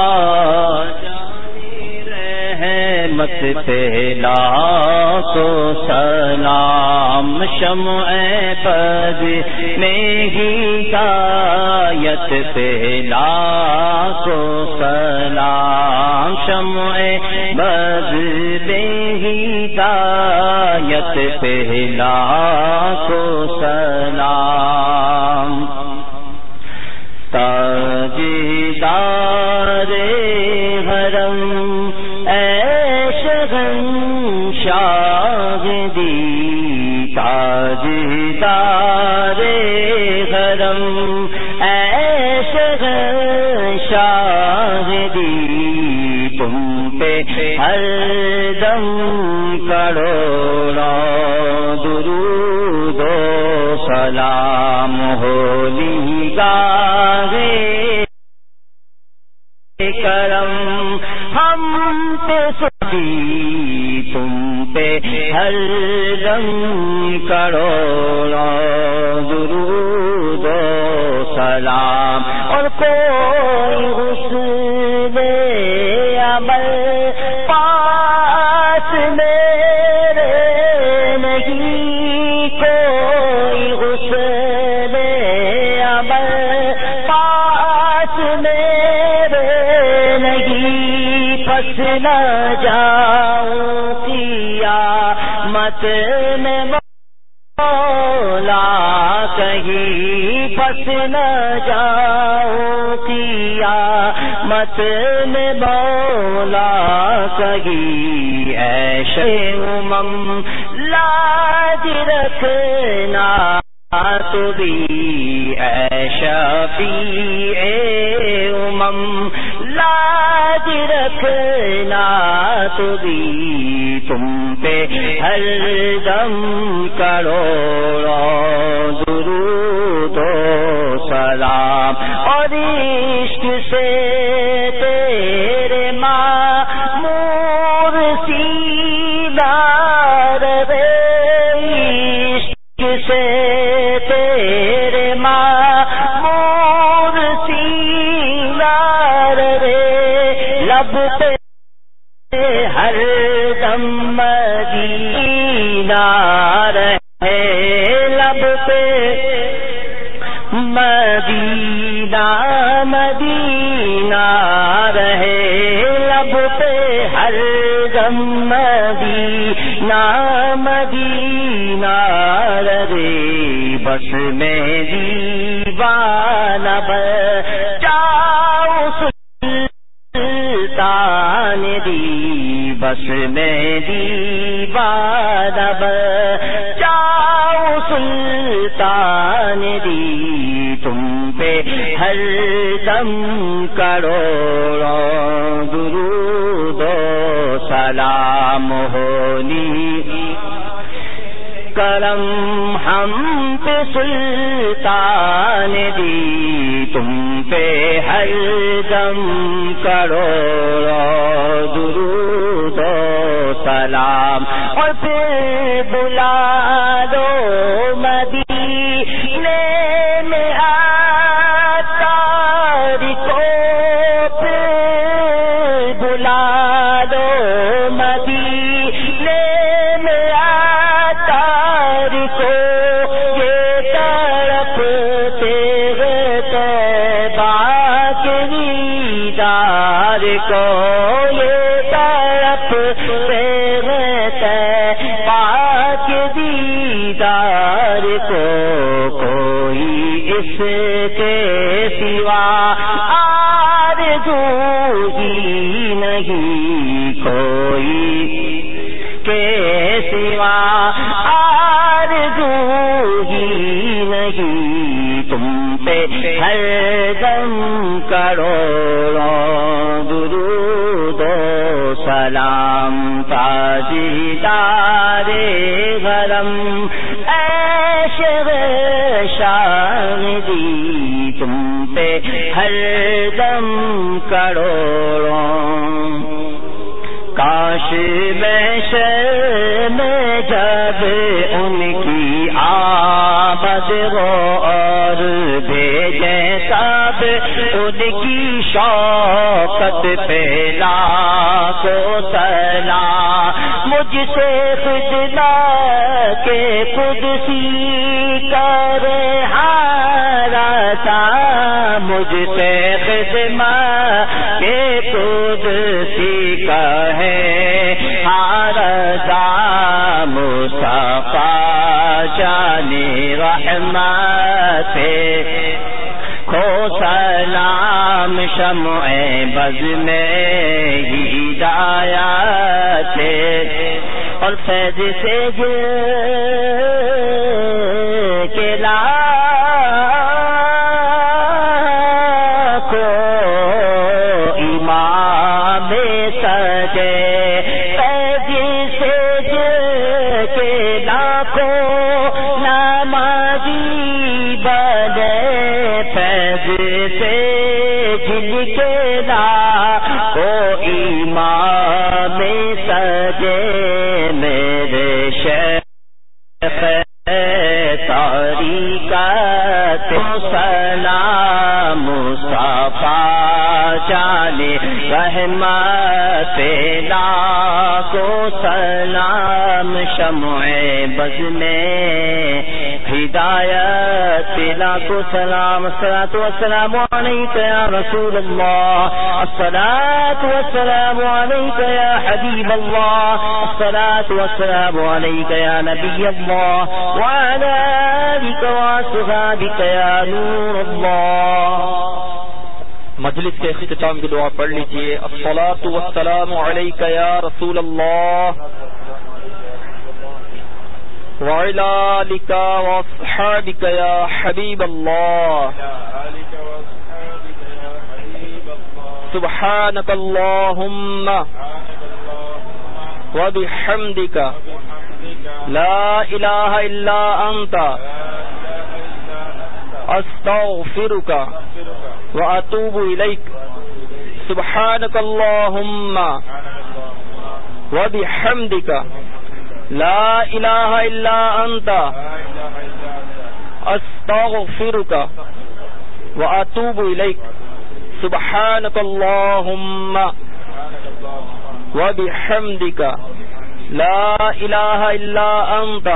جانی رحمت پہلا کو سلام شمع پد میں ہدایت پہلا کو سلام شمع پد میں ہدایت پہلا کو سلام۔ تاجدار حرم اے شہنشاہ دی، تاجدار حرم اے شہنشاہ دی، تم پہ ہر دم کروڑوں درود و سلام ہولی گاہے کرم ہم پہ سبھی، تم پہ ہر دم کروڑوں درود و سلام۔ اور کوئی حسن عمل پاس میرے نہیں، کوئی حسن عمل پاس میرے نہیں، پس نہ جاؤں قیامت میں مولا کہیں، پس نہ جاؤں قیامت میں مولا کہیں، اے امم لاج رکھنا تو بھی، اے شفیع امم لاج رکھنا تو بھی، تم پہ ہر دم کروڑوں درود و سلام۔ اور عشق سے تیرے مامور سیدہ رہے لب پہ ہر دم مدینہ رہے، لب پہ مدینہ مدینہ رہے، لب پہ ہر دم مدینہ مدینہ رہے، بس میں دیوانہ بچاؤ سلطان دی، بس میں دیوانہ بچاؤ سلطان دی، تم پہ ہر دم کروڑوں درود و سلام ہونی، کرم ہم پہ سلطان دی، تم پہ ہر دم کروڑوں درود و سلام، اور پھر بلا دو مدینے میں آتار کو، پھر بلا دو مدینے میں آتار کو، یہ طرف تیرے طیبہ کے دیدار کو، یہ طرف تیرے طیبہ کے دیدار کو، کوئی اس کے سوا آرزو ہی نہیں، کوئی کے سوا آرزو ہی نہیں، تم پہ ہر دم کروڑوں درود و سلام، تاجدار غرم اے شہ شام دی، تم پہ ہر دم کروڑوں، کاش میں شرم جب ان کی آمد ہو اور بھیجے تب ان کی شوقت پہ لاکھوں سلام، مجھ سے خدمت کے قدسی کرے ہارتا، مجھ سے خدمت کے قدسی کہے ہارتا، مصطفیٰ جانی رحمت کو سلام، شمع بز میں ہدایت اور فیض سے گر کے لا کو امام سجے، فیض سے گر کے لاکھوں نمازی بنے، فیض سے جل کے لاکھوں امام سجے، میرے شیخ طریقت سلام، مصطفیٰ جانے رحمت لاکھوں سلام، شمع بز میں ہدایت لاکھوں سلام، الصلاۃ والسلام علیک یا رسول اللہ، الصلاۃ والسلام علیک یا حبیب اللہ، الصلاۃ والسلام علیک یا نبی اللہ، وعلی آلک واصحابک یا نور اللہ۔ مجلس کے اختتام کی دعا پڑھ لیجیے، الصلاۃ والسلام علیک یا رسول اللہ وعلی آلک واصحابک یا حبیب اللہ، سبحانک اللہم وبحمدک لا الہ الا انت استغفرک واتوب الیک، سبحانک اللہم وبحمدک لا الہ الا انت استغفرک واتوب الیک، سبحانک اللہم وبحمدك لا إله إلا أنت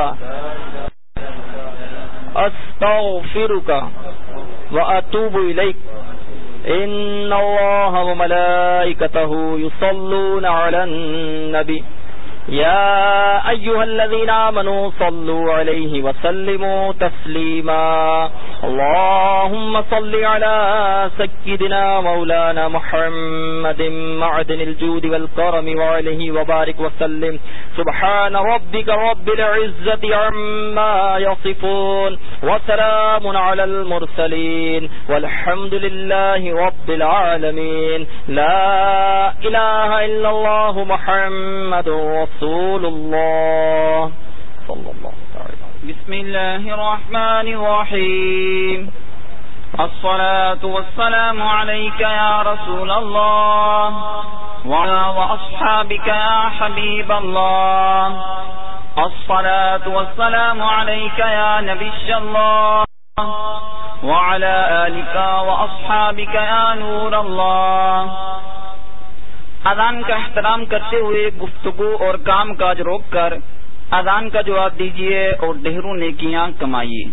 أستغفرك وأتوب إليك إن الله وملائكته يصلون على النبي يا أيها الذين آمنوا صلوا عليه وسلموا تسليما اللهم صل على سيدنا مولانا محمد معدن الجود والكرم وعليه وبارك وسلم سبحان ربك رب العزة عما يصفون وسلام على المرسلين والحمد لله رب العالمين لا إله إلا الله محمد رسول الله صلى الله عليه وسلم. بسم الله الرحمن الرحيم الصلاة والسلام عليك يا رسول الله وعلى وأصحابك يا حبيب الله الصلاة والسلام عليك يا نبي الله وعلى آلك وأصحابك يا نور الله. اذان کا احترام کرتے ہوئے گفتگو اور کام کاج روک کر اذان کا جواب دیجیے اور ڈھیروں نیکیاں کمائیے.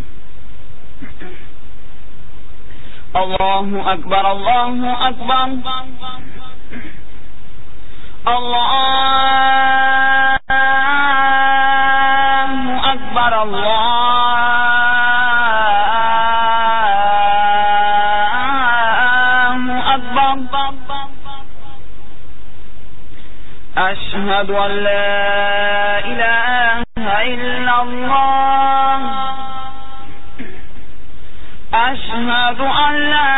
اللہ اکبر اللہ اکبر اللہ اکبر اللہ أشهد أن لا إله إلا الله أشهد أن لا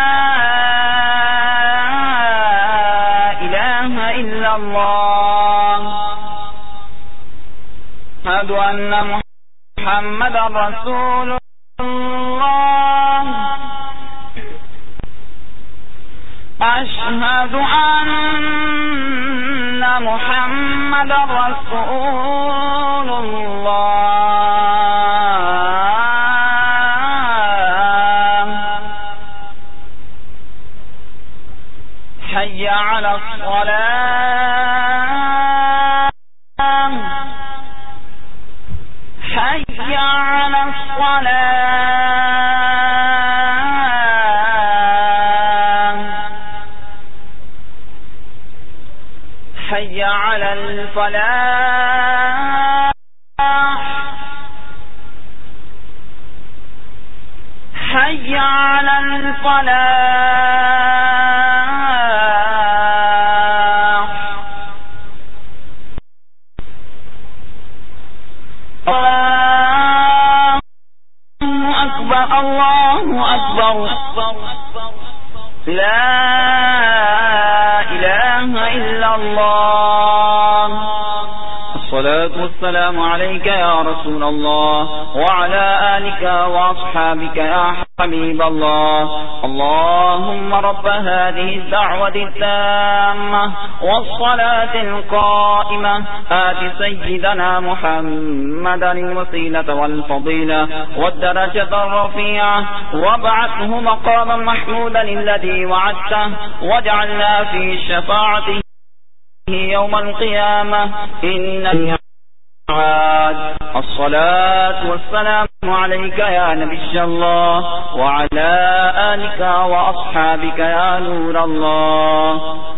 إله إلا الله أشهد أن محمدا رسول الله أشهد أن محمد رسول الله حي على الصلاة حي على الصلاة حي على الفلاح حي على الفلاح. الله أكبر الله أكبر لا إله إلا الله. الصلاة والسلام عليك يا رسول الله وعلى آلك وأصحابك يا حبيب الله. اللهم رب هذه الدعوة التامة والصلاة القائمة آت سيدنا محمدا الوسيلة والفضيلة والدرجة الرفيعة وابعثه مقاما محمودا الذي وعدته واجعلنا في شفاعته يوم القيامة إنك عاد. الصلاة والسلام عليك يا نبي الله وعلى آلك وأصحابك يا نور الله.